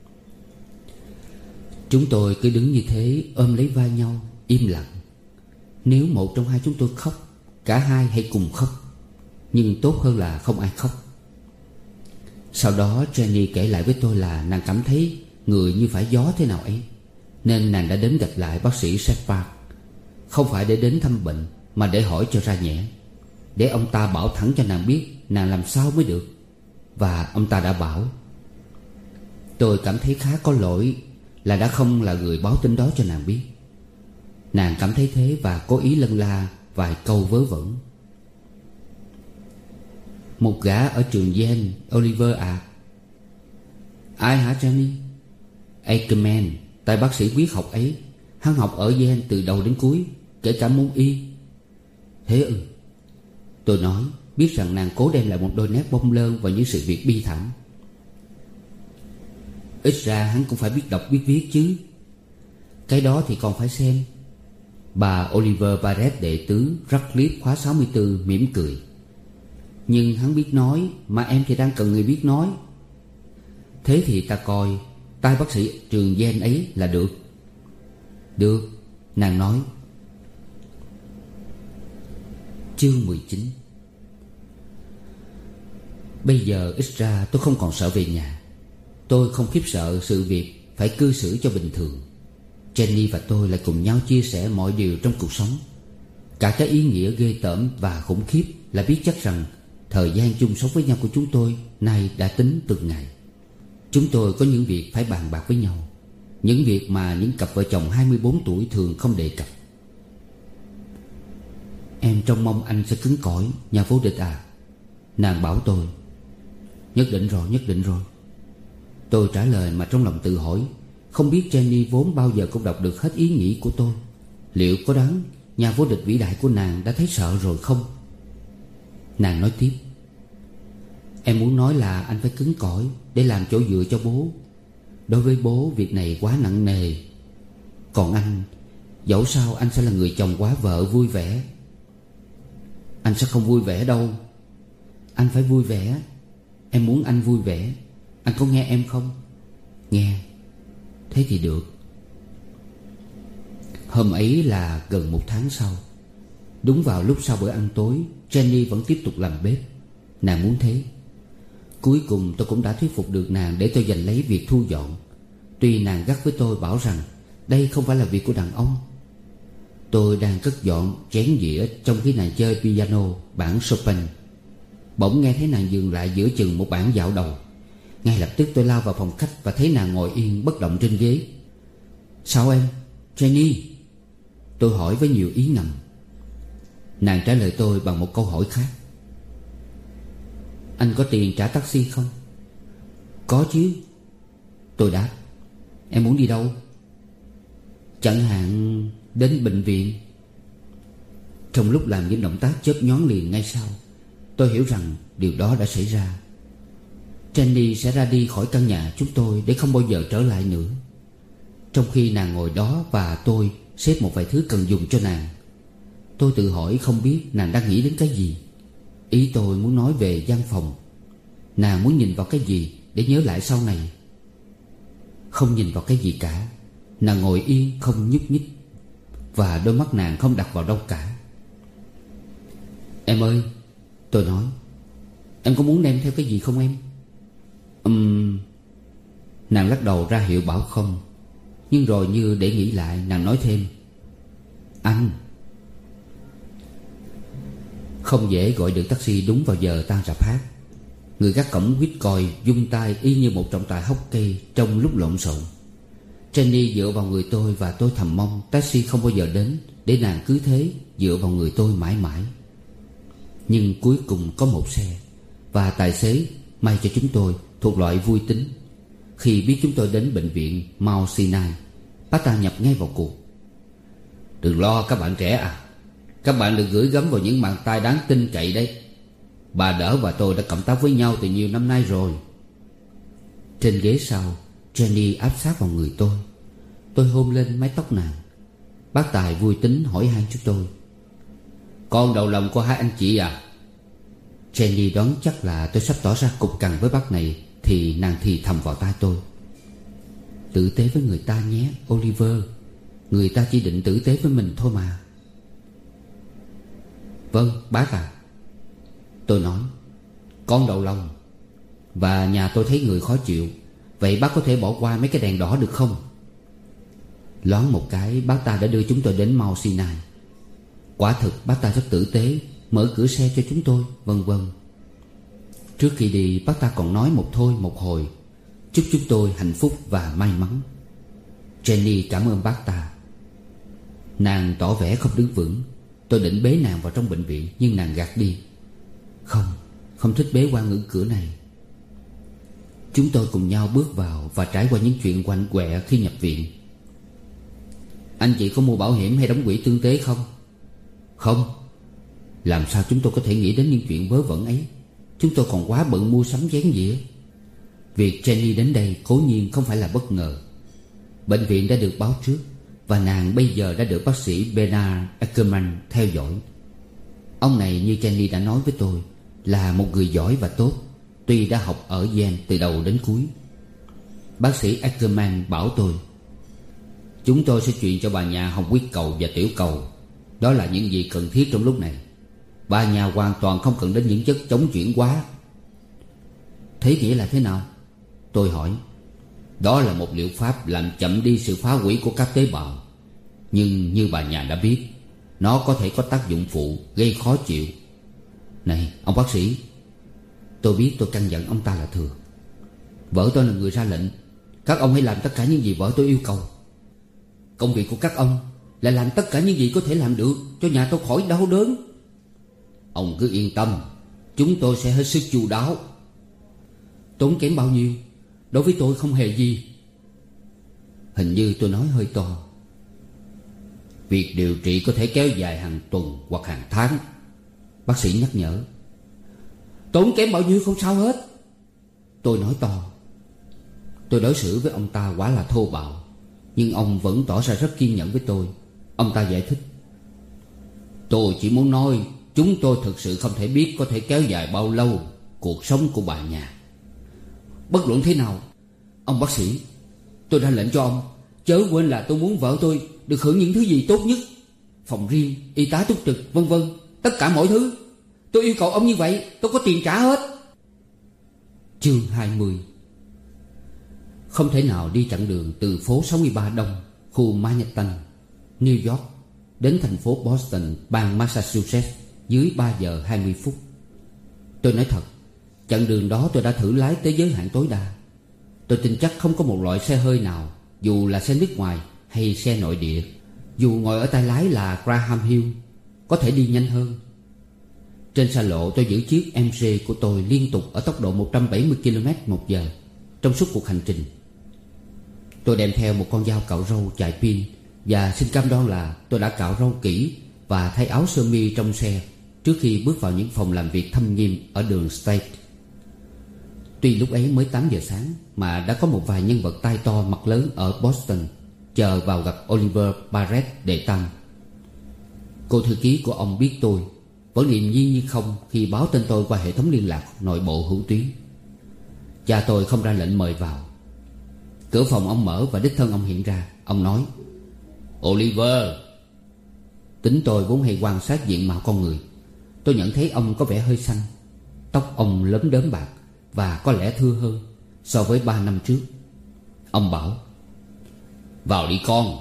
S1: Chúng tôi cứ đứng như thế, ôm lấy vai nhau, im lặng. Nếu một trong hai chúng tôi khóc, cả hai hãy cùng khóc. Nhưng tốt hơn là không ai khóc. Sau đó Jenny kể lại với tôi là nàng cảm thấy người như phải gió thế nào ấy, nên nàng đã đến gặp lại bác sĩ Shepard. Không phải để đến thăm bệnh, mà để hỏi cho ra nhẽ, để ông ta bảo thẳng cho nàng biết nàng làm sao mới được. Và ông ta đã bảo. Tôi cảm thấy khá có lỗi là đã không là người báo tin đó cho nàng biết. Nàng cảm thấy thế và cố ý lân la vài câu vớ vẩn. Một gã ở trường Yale, Oliver à. Ai hả Jenny? Ackerman, tay bác sĩ huyết học ấy. Hắn học ở Yale từ đầu đến cuối, kể cả môn y. Thế ư? Tôi nói, biết rằng nàng cố đem lại một đôi nét bông lơn vào những sự việc bi thảm. Ít ra hắn cũng phải biết đọc biết viết chứ. Cái đó thì còn phải xem. Bà Oliver Barrett đệ tứ Radcliffe khóa 64 mỉm cười. Nhưng hắn biết nói, mà em thì đang cần người biết nói. Thế thì ta coi tay bác sĩ trường Yale ấy là được. Được, nàng nói. Chương 19. Bây giờ ít ra tôi không còn sợ về nhà. Tôi không khiếp sợ sự việc phải cư xử cho bình thường. Jenny và tôi lại cùng nhau chia sẻ mọi điều trong cuộc sống. Cả cái ý nghĩa ghê tởm và khủng khiếp là biết chắc rằng thời gian chung sống với nhau của chúng tôi nay đã tính từng ngày. Chúng tôi có những việc phải bàn bạc với nhau, những việc mà những cặp vợ chồng 24 tuổi thường không đề cập. Em trông mong anh sẽ cứng cỏi, nhà vô địch à? Nàng bảo tôi. Nhất định rồi, nhất định rồi. Tôi trả lời mà trong lòng tự hỏi, không biết Jenny vốn bao giờ cũng đọc được hết ý nghĩ của tôi. Liệu có đáng nhà vô địch vĩ đại của nàng đã thấy sợ rồi không? Nàng nói tiếp. Em muốn nói là anh phải cứng cỏi để làm chỗ dựa cho bố. Đối với bố việc này quá nặng nề. Còn anh, dẫu sao anh sẽ là người chồng quá vợ vui vẻ. Anh sẽ không vui vẻ đâu. Anh phải vui vẻ. Em muốn anh vui vẻ. Anh có nghe em không? Nghe. Thế thì được. Hôm ấy là gần 1 tháng sau. Đúng vào lúc sau bữa ăn tối, Jenny vẫn tiếp tục làm bếp. Nàng muốn thế. Cuối cùng tôi cũng đã thuyết phục được nàng để tôi giành lấy việc thu dọn. Tuy nàng gắt với tôi bảo rằng đây không phải là việc của đàn ông. Tôi đang cất dọn chén dĩa trong khi nàng chơi piano bản Chopin. Bỗng nghe thấy nàng dừng lại giữa chừng một bản dạo đầu. Ngay lập tức tôi lao vào phòng khách và thấy nàng ngồi yên bất động trên ghế. Sao em? Jenny? Tôi hỏi với nhiều ý ngầm. Nàng trả lời tôi bằng một câu hỏi khác. Anh có tiền trả taxi không? Có chứ. Tôi đáp. Em muốn đi đâu? Chẳng hạn đến bệnh viện. Trong lúc làm những động tác chớp nhoáng liền ngay sau, tôi hiểu rằng điều đó đã xảy ra. Jenny sẽ ra đi khỏi căn nhà chúng tôi để không bao giờ trở lại nữa. Trong khi nàng ngồi đó và tôi xếp một vài thứ cần dùng cho nàng, tôi tự hỏi không biết nàng đang nghĩ đến cái gì. Ý tôi muốn nói về văn phòng. Nàng muốn nhìn vào cái gì để nhớ lại sau này? Không nhìn vào cái gì cả. Nàng ngồi yên không nhúc nhích, và đôi mắt nàng không đặt vào đâu cả. Em ơi, tôi nói, em có muốn đem theo cái gì không em? Nàng lắc đầu ra hiệu bảo không. Nhưng rồi như để nghĩ lại, nàng nói thêm. Anh. Không dễ gọi được taxi đúng vào giờ tan rạp hát. Người gác cổng quýt còi vung tay y như một trọng tài hockey trong lúc lộn xộn. Jenny dựa vào người tôi và tôi thầm mong taxi không bao giờ đến, để nàng cứ thế dựa vào người tôi mãi mãi. Nhưng cuối cùng có một xe, và tài xế, may cho chúng tôi, thuộc loại vui tính. Khi biết chúng tôi đến bệnh viện Mount Sinai, bác ta nhập ngay vào cuộc.
S2: Đừng lo các bạn trẻ à, các bạn được gửi gắm vào những bàn tay đáng tin cậy đấy. Bà đỡ và tôi đã cộng tác với nhau từ nhiều năm nay rồi.
S1: Trên ghế sau, Jenny áp sát vào người tôi. Tôi hôn lên mái tóc nàng. Bác Tài vui tính hỏi han chúng tôi:
S2: Con đầu lòng của hai anh chị à?
S1: Jenny đoán chắc là tôi sắp tỏ ra cục cằn với bác này, thì nàng thì thầm vào tai tôi: Tử tế với người ta nhé Oliver, người ta chỉ định tử tế với mình thôi mà.
S2: Vâng bác à,
S1: tôi nói.
S2: Con đầu lòng.
S1: Và nhà tôi thấy người khó chịu, vậy bác có thể bỏ qua mấy cái đèn đỏ được không? Loáng một cái, bác ta đã đưa chúng tôi đến Mount Sinai. Quả thực bác ta rất tử tế, mở cửa xe cho chúng tôi, vân vân. Trước khi đi, bác ta còn nói một thôi một hồi, chúc chúng tôi hạnh phúc và may mắn. Jenny cảm ơn bác ta. Nàng tỏ vẻ không đứng vững. Tôi định bế nàng vào trong bệnh viện, nhưng nàng gạt đi. Không thích bế qua ngưỡng cửa này. Chúng tôi cùng nhau bước vào và trải qua những chuyện quạnh quẹ khi nhập viện.
S2: Anh chị có mua bảo hiểm hay đóng quỹ tương tế không?
S1: Không. Làm sao chúng tôi có thể nghĩ đến những chuyện vớ vẩn ấy? Chúng tôi còn quá bận mua sắm chén dĩa. Việc Jenny đến đây cố nhiên không phải là bất ngờ. Bệnh viện đã được báo trước, và nàng bây giờ đã được bác sĩ Bernard Ackerman theo dõi. Ông này, như Jenny đã nói với tôi, là một người giỏi và tốt, tuy đã học ở Yale từ đầu đến cuối. Bác sĩ Ackerman bảo tôi:
S2: Chúng tôi sẽ truyền cho bà nhà hồng huyết cầu và tiểu cầu. Đó là những gì cần thiết trong lúc này. Bà nhà hoàn toàn không cần đến những chất chống chuyển hóa.
S1: Thế nghĩa là thế nào? Tôi hỏi.
S2: Đó là một liệu pháp làm chậm đi sự phá hủy của các tế bào. Nhưng như bà nhà đã biết, nó có thể có tác dụng phụ gây khó chịu.
S1: Này ông bác sĩ, tôi biết tôi căn dặn ông ta là thừa. Vợ tôi là người ra lệnh. Các ông hãy làm tất cả những gì vợ tôi yêu cầu. Công việc của các ông là làm tất cả những gì có thể làm được cho nhà tôi khỏi đau đớn.
S2: Ông cứ yên tâm, chúng tôi sẽ hết sức chu đáo.
S1: Tốn kém bao nhiêu? Đối với tôi không hề gì.
S2: Hình như tôi nói hơi to. Việc điều trị có thể kéo dài hàng tuần hoặc hàng tháng.
S1: Bác sĩ nhắc nhở. Tốn kém bao nhiêu không sao hết. Tôi nói to. Tôi đối xử với ông ta quả là thô bạo, nhưng ông vẫn tỏ ra rất kiên nhẫn với tôi. Ông ta giải thích.
S2: Tôi chỉ muốn nói, chúng tôi thực sự không thể biết có thể kéo dài bao lâu cuộc sống của bà nhà.
S1: Bất luận thế nào, ông bác sĩ, tôi ra lệnh cho ông chớ quên là tôi muốn vợ tôi được hưởng những thứ gì tốt nhất: phòng riêng, y tá túc trực, vân vân. Tất cả mọi thứ. Tôi yêu cầu ông như vậy, tôi có tiền trả hết. Chương 20. Không thể nào đi chặng đường từ phố 63 Đông, khu Manhattan, New York, đến thành phố Boston, bang Massachusetts dưới 3 giờ 20 phút. Tôi nói thật, chặng đường đó tôi đã thử lái tới giới hạn tối đa. Tôi tin chắc không có một loại xe hơi nào, dù là xe nước ngoài hay xe nội địa, dù ngồi ở tay lái là Graham Hill, có thể đi nhanh hơn. Trên xa lộ, tôi giữ chiếc MG của tôi liên tục ở tốc độ 170 km/h trong suốt cuộc hành trình. Tôi đem theo một con dao cạo râu chạy pin, và xin cam đoan là tôi đã cạo râu kỹ và thay áo sơ mi trong xe trước khi bước vào những phòng làm việc thâm nghiêm ở đường State. Tuy lúc ấy mới 8 giờ sáng mà đã có một vài nhân vật tai to mặt lớn ở Boston chờ vào gặp Oliver Barrett đệ tam. Cô thư ký của ông biết tôi, vẫn điềm nhiên như không khi báo tên tôi qua hệ thống liên lạc nội bộ hữu tuyến. Cha tôi không ra lệnh mời vào. Cửa phòng ông mở và đích thân ông hiện ra. Ông nói:
S2: Oliver.
S1: Tính tôi vốn hay quan sát diện mạo con người. Tôi nhận thấy ông có vẻ hơi xanh. Tóc ông lấm đốm bạc và có lẽ thưa hơn so với 3 năm trước. Ông bảo:
S2: Vào đi con.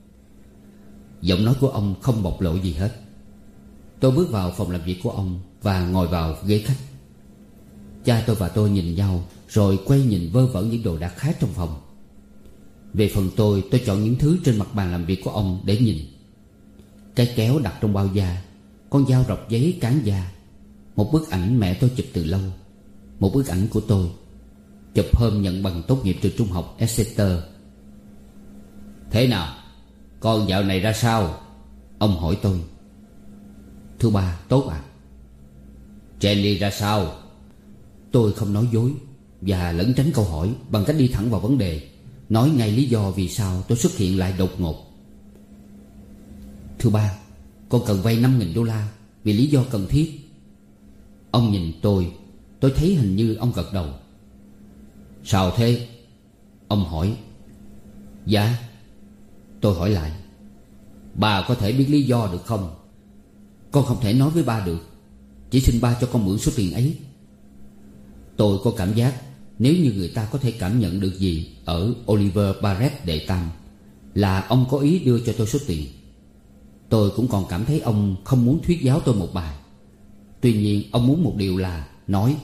S1: Giọng nói của ông không bộc lộ gì hết. Tôi bước vào phòng làm việc của ông và ngồi vào ghế khách. Cha tôi và tôi nhìn nhau, rồi quay nhìn vơ vẩn những đồ đạc khác trong phòng. Về phần tôi chọn những thứ trên mặt bàn làm việc của ông để nhìn. Cái kéo đặt trong bao da, con dao rọc giấy cán da, một bức ảnh mẹ tôi chụp từ lâu, một bức ảnh của tôi chụp hôm nhận bằng tốt nghiệp trường trung học Exeter. Thế nào, con dạo này ra sao? Ông hỏi tôi. Thưa ba, tốt ạ. Jenny ra sao? Tôi không nói dối và lẩn tránh câu hỏi bằng cách đi thẳng vào vấn đề, nói ngay lý do vì sao tôi xuất hiện lại đột ngột. Thưa ba, con cần vay $5.000 vì lý do cần thiết. Ông nhìn tôi thấy hình như ông gật đầu. Sao thế? Ông hỏi. Dạ. Tôi hỏi lại. Ba có thể biết lý do được không? Con không thể nói với ba được. Chỉ xin ba cho con mượn số tiền ấy. Tôi có cảm giác nếu như người ta có thể cảm nhận được gì ở Oliver Barrett đệ tam là ông có ý đưa cho tôi số tiền. Tôi cũng còn cảm thấy ông không muốn thuyết giáo tôi một bài. Tuy nhiên ông muốn một điều là nói: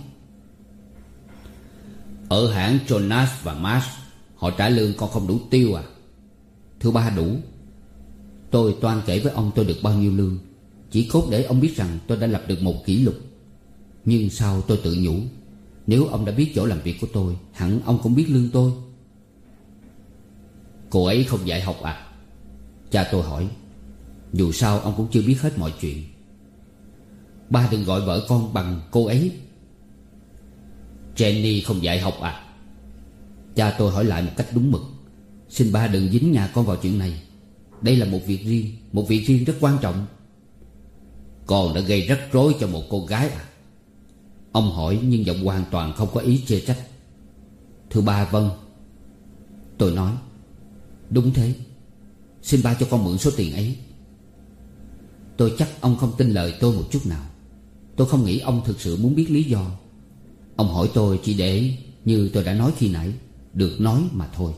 S1: ở hãng Jonas và Marsh họ trả lương con không đủ tiêu à? Thưa ba, đủ. Tôi toan kể với ông tôi được bao nhiêu lương, chỉ cốt để ông biết rằng tôi đã lập được một kỷ lục. Nhưng sau tôi tự nhủ, nếu ông đã biết chỗ làm việc của tôi, hẳn ông cũng biết lương tôi. Cô ấy không dạy học à? Cha tôi hỏi. Dù sao ông cũng chưa biết hết mọi chuyện. Ba đừng gọi vợ con bằng cô ấy. Jenny không dạy học à? Cha tôi hỏi lại một cách đúng mực. Xin ba đừng dính nhà con vào chuyện này. Đây là một việc riêng rất quan trọng. Con đã gây rắc rối cho một cô gái à? Ông hỏi nhưng giọng hoàn toàn không có ý chê trách. Thưa ba, vâng. Tôi nói. Đúng thế. Xin ba cho con mượn số tiền ấy. Tôi chắc ông không tin lời tôi một chút nào. Tôi không nghĩ ông thực sự muốn biết lý do. Ông hỏi tôi chỉ để, như tôi đã nói khi nãy, được nói mà thôi.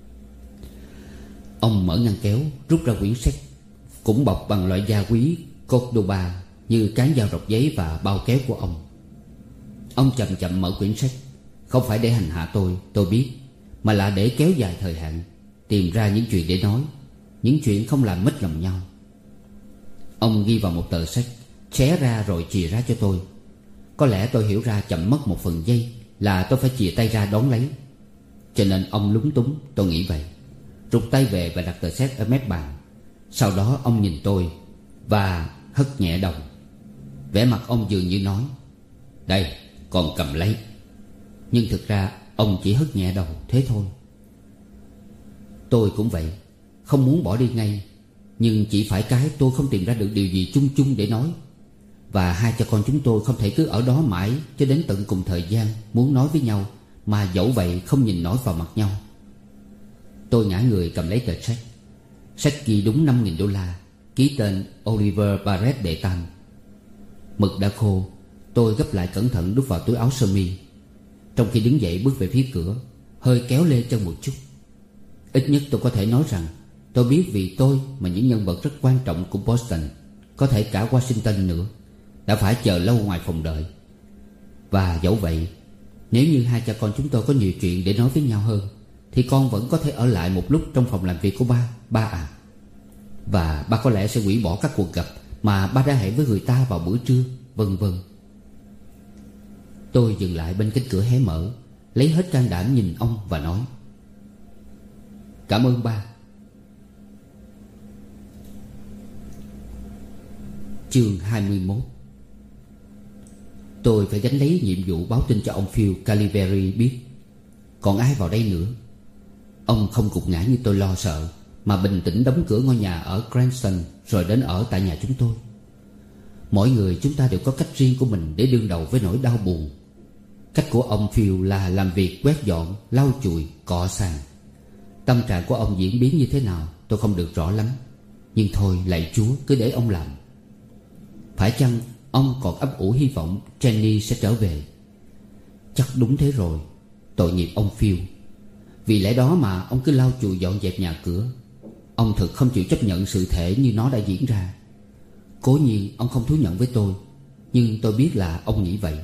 S1: Ông mở ngăn kéo, rút ra quyển sách cũng bọc bằng loại da quý Cordoba như cán dao rọc giấy và bao kéo của ông. Ông chậm chậm mở quyển sách, không phải để hành hạ tôi biết, mà là để kéo dài thời hạn, tìm ra những chuyện để nói, những chuyện không làm mất lòng nhau. Ông ghi vào một tờ sách, xé ra rồi chìa ra cho tôi. Có lẽ tôi hiểu ra chậm mất một phần giây là tôi phải chìa tay ra đón lấy. Cho nên ông lúng túng, tôi nghĩ vậy, rụt tay về và đặt tờ sách ở mép bàn. Sau đó ông nhìn tôi và hất nhẹ đầu. Vẻ mặt ông dường như nói: đây, con cầm lấy. Nhưng thực ra ông chỉ hất nhẹ đầu thế thôi. Tôi cũng vậy, không muốn bỏ đi ngay, nhưng chỉ phải cái tôi không tìm ra được điều gì chung chung để nói. Và hai cha con chúng tôi không thể cứ ở đó mãi cho đến tận cùng thời gian muốn nói với nhau mà dẫu vậy không nhìn nổi vào mặt nhau. Tôi ngã người cầm lấy tờ sách. Sách ghi đúng $5.000, ký tên Oliver Barrett đệ tam. Mực đã khô. Tôi gấp lại cẩn thận đút vào túi áo sơ mi. Trong khi đứng dậy bước về phía cửa, hơi kéo lê chân một chút. Ít nhất tôi có thể nói rằng tôi biết vì tôi mà những nhân vật rất quan trọng của Boston, có thể cả Washington nữa, đã phải chờ lâu ngoài phòng đợi. Và dẫu vậy, nếu như hai cha con chúng tôi có nhiều chuyện để nói với nhau hơn, thì con vẫn có thể ở lại một lúc trong phòng làm việc của ba à. Và ba có lẽ sẽ hủy bỏ các cuộc gặp mà ba đã hẹn với người ta vào bữa trưa, vân vân. Tôi dừng lại bên cánh cửa hé mở, lấy hết can đảm nhìn ông và nói: cảm ơn ba. Chương 21. Tôi phải gánh lấy nhiệm vụ báo tin cho ông Phil Caliveri biết. Còn ai vào đây nữa? Ông không gục ngã như tôi lo sợ, mà bình tĩnh đóng cửa ngôi nhà ở Cranston rồi đến ở tại nhà chúng tôi. Mỗi người chúng ta đều có cách riêng của mình để đương đầu với nỗi đau buồn. Cách của ông Phil là làm việc quét dọn, lau chùi, cọ sàn. Tâm trạng của ông diễn biến như thế nào tôi không được rõ lắm, nhưng thôi lạy Chúa, cứ để ông làm. Phải chăng ông còn ấp ủ hy vọng Jenny sẽ trở về? Chắc đúng thế rồi. Tội nghiệp ông Phil. Vì lẽ đó mà ông cứ lau chùi dọn dẹp nhà cửa. Ông thực không chịu chấp nhận sự thể như nó đã diễn ra. Cố nhiên ông không thú nhận với tôi, nhưng tôi biết là ông nghĩ vậy.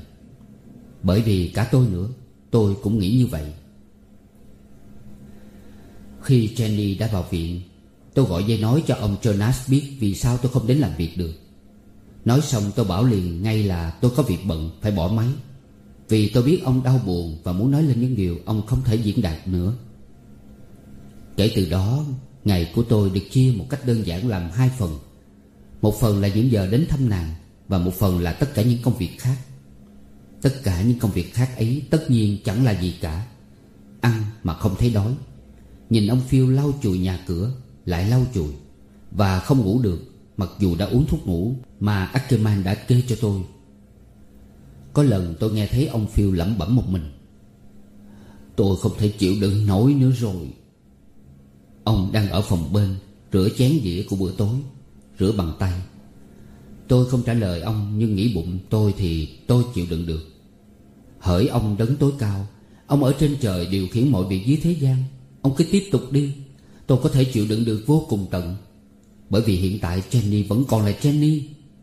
S1: Bởi vì cả tôi nữa, tôi cũng nghĩ như vậy. Khi Jenny đã vào viện, tôi gọi dây nói cho ông Jonas biết vì sao tôi không đến làm việc được. Nói xong tôi bảo liền ngay là tôi có việc bận phải bỏ máy, vì tôi biết ông đau buồn và muốn nói lên những điều ông không thể diễn đạt nữa. Kể từ đó, ngày của tôi được chia một cách đơn giản làm 2 phần. Một phần là những giờ đến thăm nàng, và một phần là tất cả những công việc khác. Tất cả những công việc khác ấy tất nhiên chẳng là gì cả. Ăn mà không thấy đói, nhìn ông Phil lau chùi nhà cửa, lại lau chùi, và không ngủ được mặc dù đã uống thuốc ngủ mà Ackerman đã kê cho tôi. Có lần tôi nghe thấy ông Phil lẩm bẩm một mình: "Tôi không thể chịu đựng nổi nữa rồi." Ông đang ở phòng bên rửa chén dĩa của bữa tối, rửa bằng tay. Tôi không trả lời ông, nhưng nghĩ bụng tôi thì tôi chịu đựng được. Hỡi ông đấng tối cao, ông ở trên trời điều khiển mọi việc dưới thế gian, ông cứ tiếp tục đi. Tôi có thể chịu đựng được vô cùng tận, bởi vì hiện tại Jenny vẫn còn là Jenny.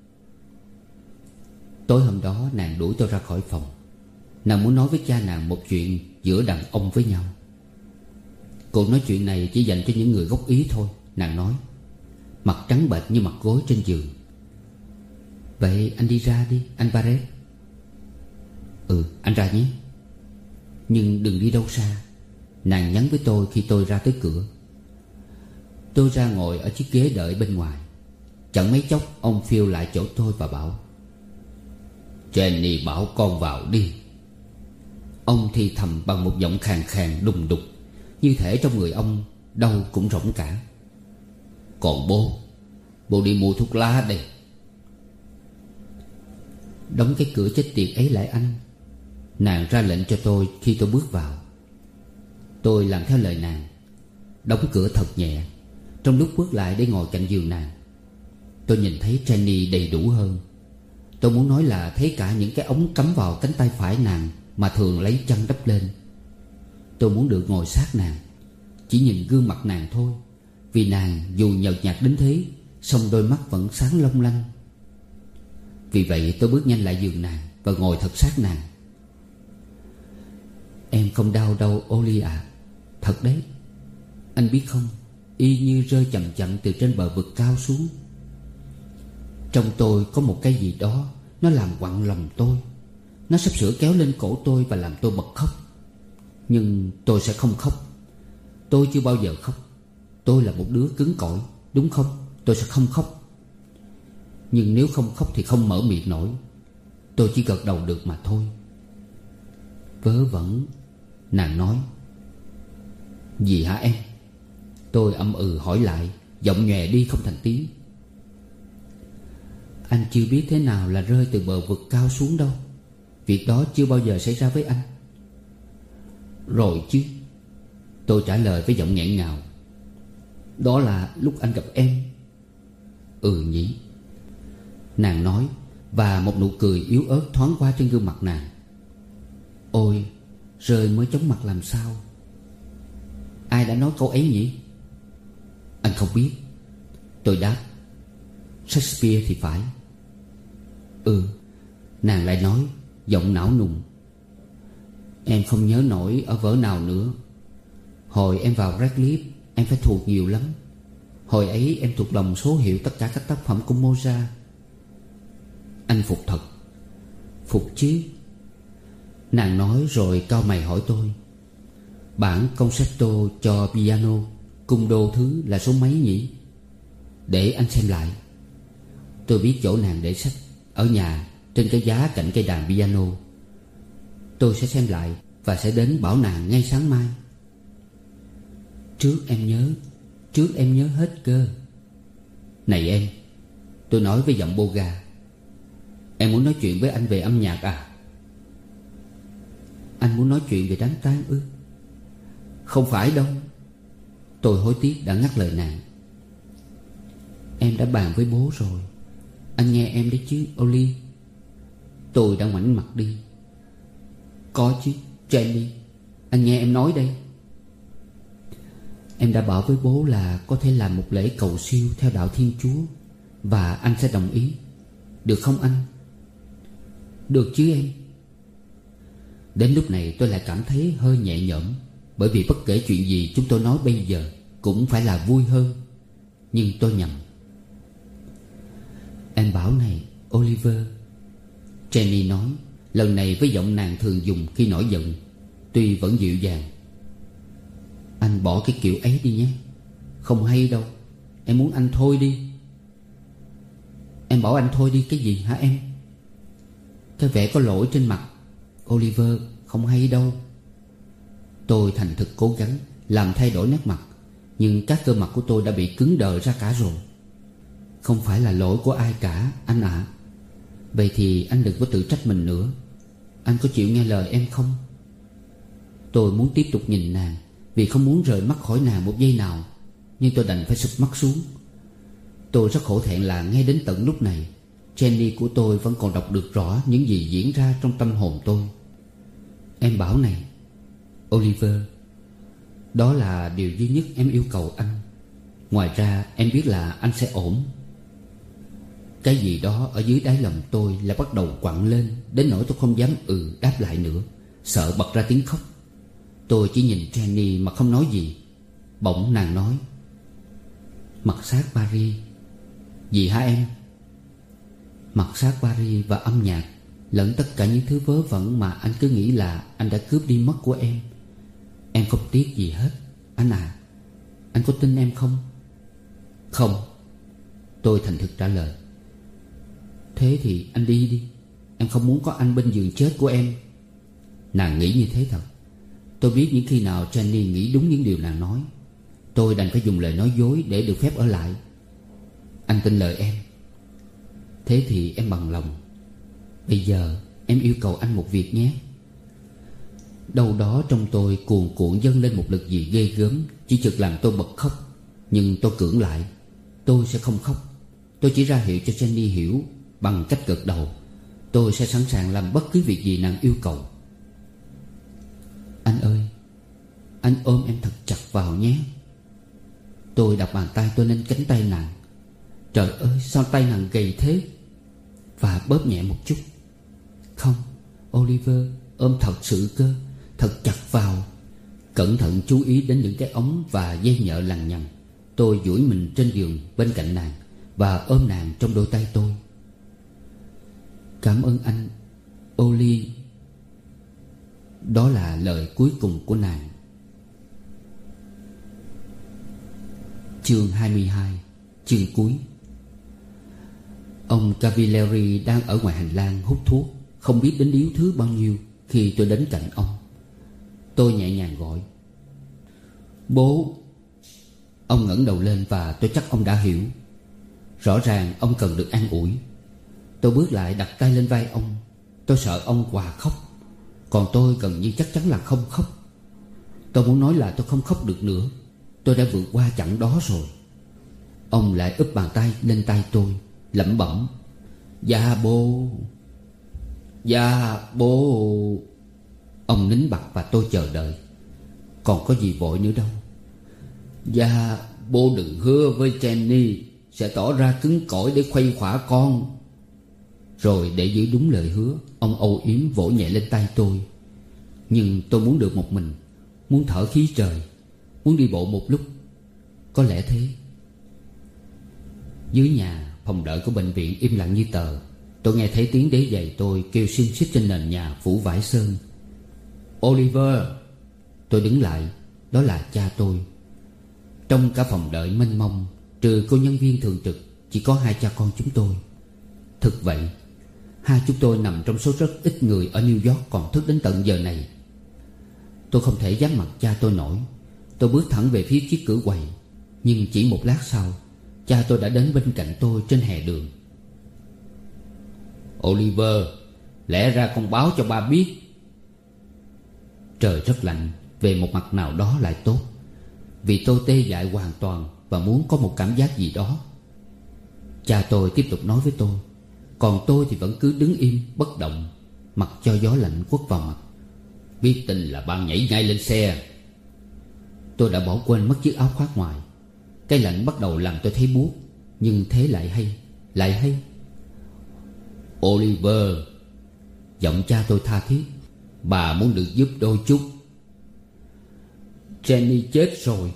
S1: Tối hôm đó nàng đuổi tôi ra khỏi phòng. Nàng muốn nói với cha nàng một chuyện giữa đàn ông với nhau. Cuộc nói chuyện này chỉ dành cho những người gốc Ý thôi, nàng nói, mặt trắng bệch như mặt gối trên giường. "Vậy anh đi ra đi, anh Barrett." "Ừ, anh ra nhé. Nhưng đừng đi đâu xa," nàng nhắn với tôi khi tôi ra tới cửa. Tôi ra ngồi ở chiếc ghế đợi bên ngoài. Chẳng mấy chốc ông Phil lại chỗ tôi và bảo: "Jenny bảo con vào đi." Ông thì thầm bằng một giọng khàn khàn đùng đục, như thể trong người ông đâu cũng rỗng cả. "Còn bố đi mua thuốc lá đây." "Đóng cái cửa chết tiệt ấy lại anh," nàng ra lệnh cho tôi khi tôi bước vào. Tôi làm theo lời nàng, đóng cửa thật nhẹ. Trong lúc bước lại để ngồi cạnh giường nàng, tôi nhìn thấy Jenny đầy đủ hơn. Tôi muốn nói là thấy cả những cái ống cắm vào cánh tay phải nàng mà thường lấy chăn đắp lên. Tôi muốn được ngồi sát nàng, chỉ nhìn gương mặt nàng thôi, vì nàng dù nhợt nhạt đến thế, song đôi mắt vẫn sáng long lanh. Vì vậy tôi bước nhanh lại giường nàng và ngồi thật sát nàng. "Em không đau đâu Oli à. Thật đấy. Anh biết không, y như rơi chậm chậm từ trên bờ vực cao xuống. Trong tôi có một cái gì đó, nó làm quặn lòng tôi. Nó sắp sửa kéo lên cổ tôi và làm tôi bật khóc. Nhưng tôi sẽ không khóc. Tôi chưa bao giờ khóc. Tôi là một đứa cứng cỏi, đúng không? Tôi sẽ không khóc. Nhưng nếu không khóc thì không mở miệng nổi. Tôi chỉ gật đầu được mà thôi." "Vớ vẩn," nàng nói. "Gì hả em?" Tôi ậm ừ hỏi lại, giọng nhòe đi không thành tiếng. "Anh chưa biết thế nào là rơi từ bờ vực cao xuống đâu. Việc đó chưa bao giờ xảy ra với anh." "Rồi chứ," tôi trả lời với giọng nghẹn ngào. "Đó là lúc anh gặp em." "Ừ nhỉ," nàng nói, và một nụ cười yếu ớt thoáng qua trên gương mặt nàng. "Ôi, rơi mới chóng mặt làm sao?" "Ai đã nói câu ấy nhỉ?" "Anh không biết," tôi đáp. "Shakespeare thì phải." "Ừ," nàng lại nói, giọng não nùng. "Em không nhớ nổi ở vở nào nữa. Hồi em vào Radcliffe, em phải thuộc nhiều lắm. Hồi ấy em thuộc lòng số hiệu tất cả các tác phẩm của Mozart." "Anh phục thật." "Phục chứ," nàng nói rồi cau mày hỏi tôi: "Bản concerto cho piano cung đô thứ là số mấy nhỉ?" "Để anh xem lại." Tôi biết chỗ nàng để sách, ở nhà, trên cái giá cạnh cây đàn piano. Tôi sẽ xem lại và sẽ đến bảo nàng ngay sáng mai. Trước em nhớ hết cơ." "Này em," tôi nói với giọng bô ga, "em muốn nói chuyện với anh về âm nhạc à?" "Anh muốn nói chuyện về đám tang ư?" "Không phải đâu." Tôi hối tiếc đã ngắt lời nàng. "Em đã bàn với bố rồi. Anh nghe em đấy chứ, Oli." Tôi đã ngoảnh mặt đi. "Có chứ, Jenny. Anh nghe em nói đây." "Em đã bảo với bố là có thể làm một lễ cầu siêu theo đạo Thiên Chúa, và anh sẽ đồng ý. Được không anh?" "Được chứ em." Đến lúc này tôi lại cảm thấy hơi nhẹ nhõm. Bởi vì bất kể chuyện gì chúng tôi nói bây giờ cũng phải là vui hơn. Nhưng tôi nhầm. Em bảo này Oliver, Jenny nói, lần này với giọng nàng thường dùng khi nổi giận, tuy vẫn dịu dàng. Anh bỏ cái kiểu ấy đi nhé. Không hay đâu. Em muốn anh thôi đi. Em bảo anh thôi đi cái gì hả em? Cái vẻ có lỗi trên mặt Oliver không hay đâu. Tôi thành thực cố gắng làm thay đổi nét mặt, nhưng các cơ mặt của tôi đã bị cứng đờ ra cả rồi. Không phải là lỗi của ai cả anh ạ. Vậy thì anh đừng có tự trách mình nữa. Anh có chịu nghe lời em không? Tôi muốn tiếp tục nhìn nàng, vì không muốn rời mắt khỏi nàng một giây nào, nhưng tôi đành phải sụp mắt xuống. Tôi rất hổ thẹn là ngay đến tận lúc này, Jenny của tôi vẫn còn đọc được rõ những gì diễn ra trong tâm hồn tôi. Em bảo này Oliver, đó là điều duy nhất em yêu cầu anh. Ngoài ra em biết là anh sẽ ổn. Cái gì đó ở dưới đáy lòng tôi lại bắt đầu quặn lên, đến nỗi tôi không dám đáp lại nữa, sợ bật ra tiếng khóc. Tôi chỉ nhìn Jenny mà không nói gì. Bỗng nàng nói: Mặt sát Paris. Gì hả em? Mặt sát Paris và âm nhạc, lẫn tất cả những thứ vớ vẩn mà anh cứ nghĩ là anh đã cướp đi mất của em. Em không tiếc gì hết, anh à. Anh có tin em không? Không, tôi thành thực trả lời. Thế thì anh đi đi. Em không muốn có anh bên giường chết của em. Nàng nghĩ như thế thật. Tôi biết những khi nào Jenny nghĩ đúng những điều nàng nói. Tôi đành phải dùng lời nói dối để được phép ở lại. Anh tin lời em. Thế thì em bằng lòng. Bây giờ em yêu cầu anh một việc nhé. Đâu đó trong tôi cuồn cuộn dâng lên một lực gì ghê gớm, chỉ chực làm tôi bật khóc. Nhưng tôi cưỡng lại. Tôi sẽ không khóc. Tôi chỉ ra hiệu cho Jenny hiểu bằng cách gật đầu. Tôi sẽ sẵn sàng làm bất cứ việc gì nàng yêu cầu. Anh ơi, anh ôm em thật chặt vào nhé. Tôi đặt bàn tay tôi lên cánh tay nàng. Trời ơi, sao tay nàng gầy thế? Và bóp nhẹ một chút. Không, Oliver, ôm thật sự cơ. Thật chặt vào. Cẩn thận chú ý đến những cái ống và dây nhợ lằng nhằng. Tôi duỗi mình trên giường bên cạnh nàng và ôm nàng trong đôi tay tôi. Cảm ơn anh, Oli. Đó là lời cuối cùng của nàng. Chương 22. Chương cuối. Ông Cavalieri đang ở ngoài hành lang hút thuốc, không biết đến điếu thứ bao nhiêu khi tôi đến cạnh ông. Tôi nhẹ nhàng gọi: Bố. Ông ngẩng đầu lên và tôi chắc ông đã hiểu. Rõ ràng ông cần được an ủi. Tôi bước lại đặt tay lên vai ông. Tôi sợ ông quà khóc, còn tôi gần như chắc chắn là không khóc. Tôi muốn nói là tôi không khóc được nữa. Tôi đã vượt qua chặng đó rồi. Ông lại úp bàn tay lên tay tôi, lẩm bẩm: Dạ bố. Dạ bố. Ông nín bặt và tôi chờ đợi. Còn có gì vội nữa đâu. Dạ bố đừng hứa với Jenny sẽ tỏ ra cứng cỏi để khuây khỏa con. Rồi để giữ đúng lời hứa, ông âu yếm vỗ nhẹ lên tay tôi. Nhưng tôi muốn được một mình, muốn thở khí trời, muốn đi bộ một lúc. Có lẽ thế. Dưới nhà, phòng đợi của bệnh viện im lặng như tờ. Tôi nghe thấy tiếng đế giày tôi kêu xin xít trên nền nhà phủ vải sơn. Oliver. Tôi đứng lại. Đó là cha tôi. Trong cả phòng đợi mênh mông, trừ cô nhân viên thường trực, chỉ có hai cha con chúng tôi. Thực vậy, hai chúng tôi nằm trong số rất ít người ở New York còn thức đến tận giờ này. Tôi không thể dám mặt cha tôi nổi. Tôi bước thẳng về phía chiếc cửa quầy. Nhưng chỉ một lát sau, cha tôi đã đến bên cạnh tôi trên hè đường. Oliver, lẽ ra con báo cho ba biết. Trời rất lạnh. Về một mặt nào đó lại tốt, vì tôi tê dại hoàn toàn và muốn có một cảm giác gì đó. Cha tôi tiếp tục nói với tôi, còn tôi thì vẫn cứ đứng im bất động, mặc cho gió lạnh quất vào mặt. Biết tin là ba nhảy ngay lên xe. Tôi đã bỏ quên mất chiếc áo khoác ngoài. Cái lạnh bắt đầu làm tôi thấy buốt. Nhưng thế lại hay, lại hay. Oliver. Giọng cha tôi tha thiết. Bà muốn được giúp đôi chút. Jenny chết rồi.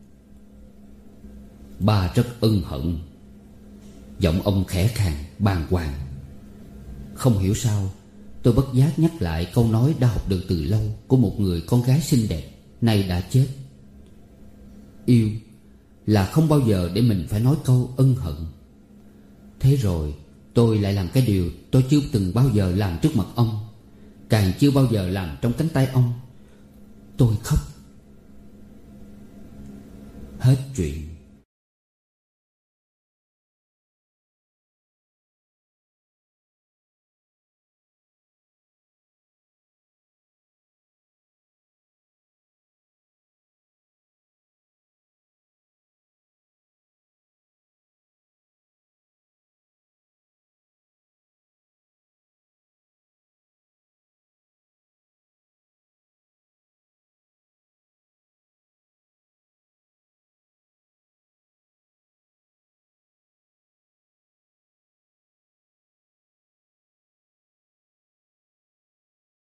S2: Ba rất ân hận. Giọng ông khẽ khàn bàng hoàng. Không hiểu sao tôi bất giác nhắc lại câu nói đã học được từ lâu của một người con gái xinh đẹp nay đã chết. Yêu là không bao giờ để mình phải nói câu ân hận. Thế rồi tôi lại làm cái điều tôi chưa từng bao giờ làm trước mặt ông, càng chưa bao giờ làm trong cánh tay ông. Tôi khóc. Hết chuyện.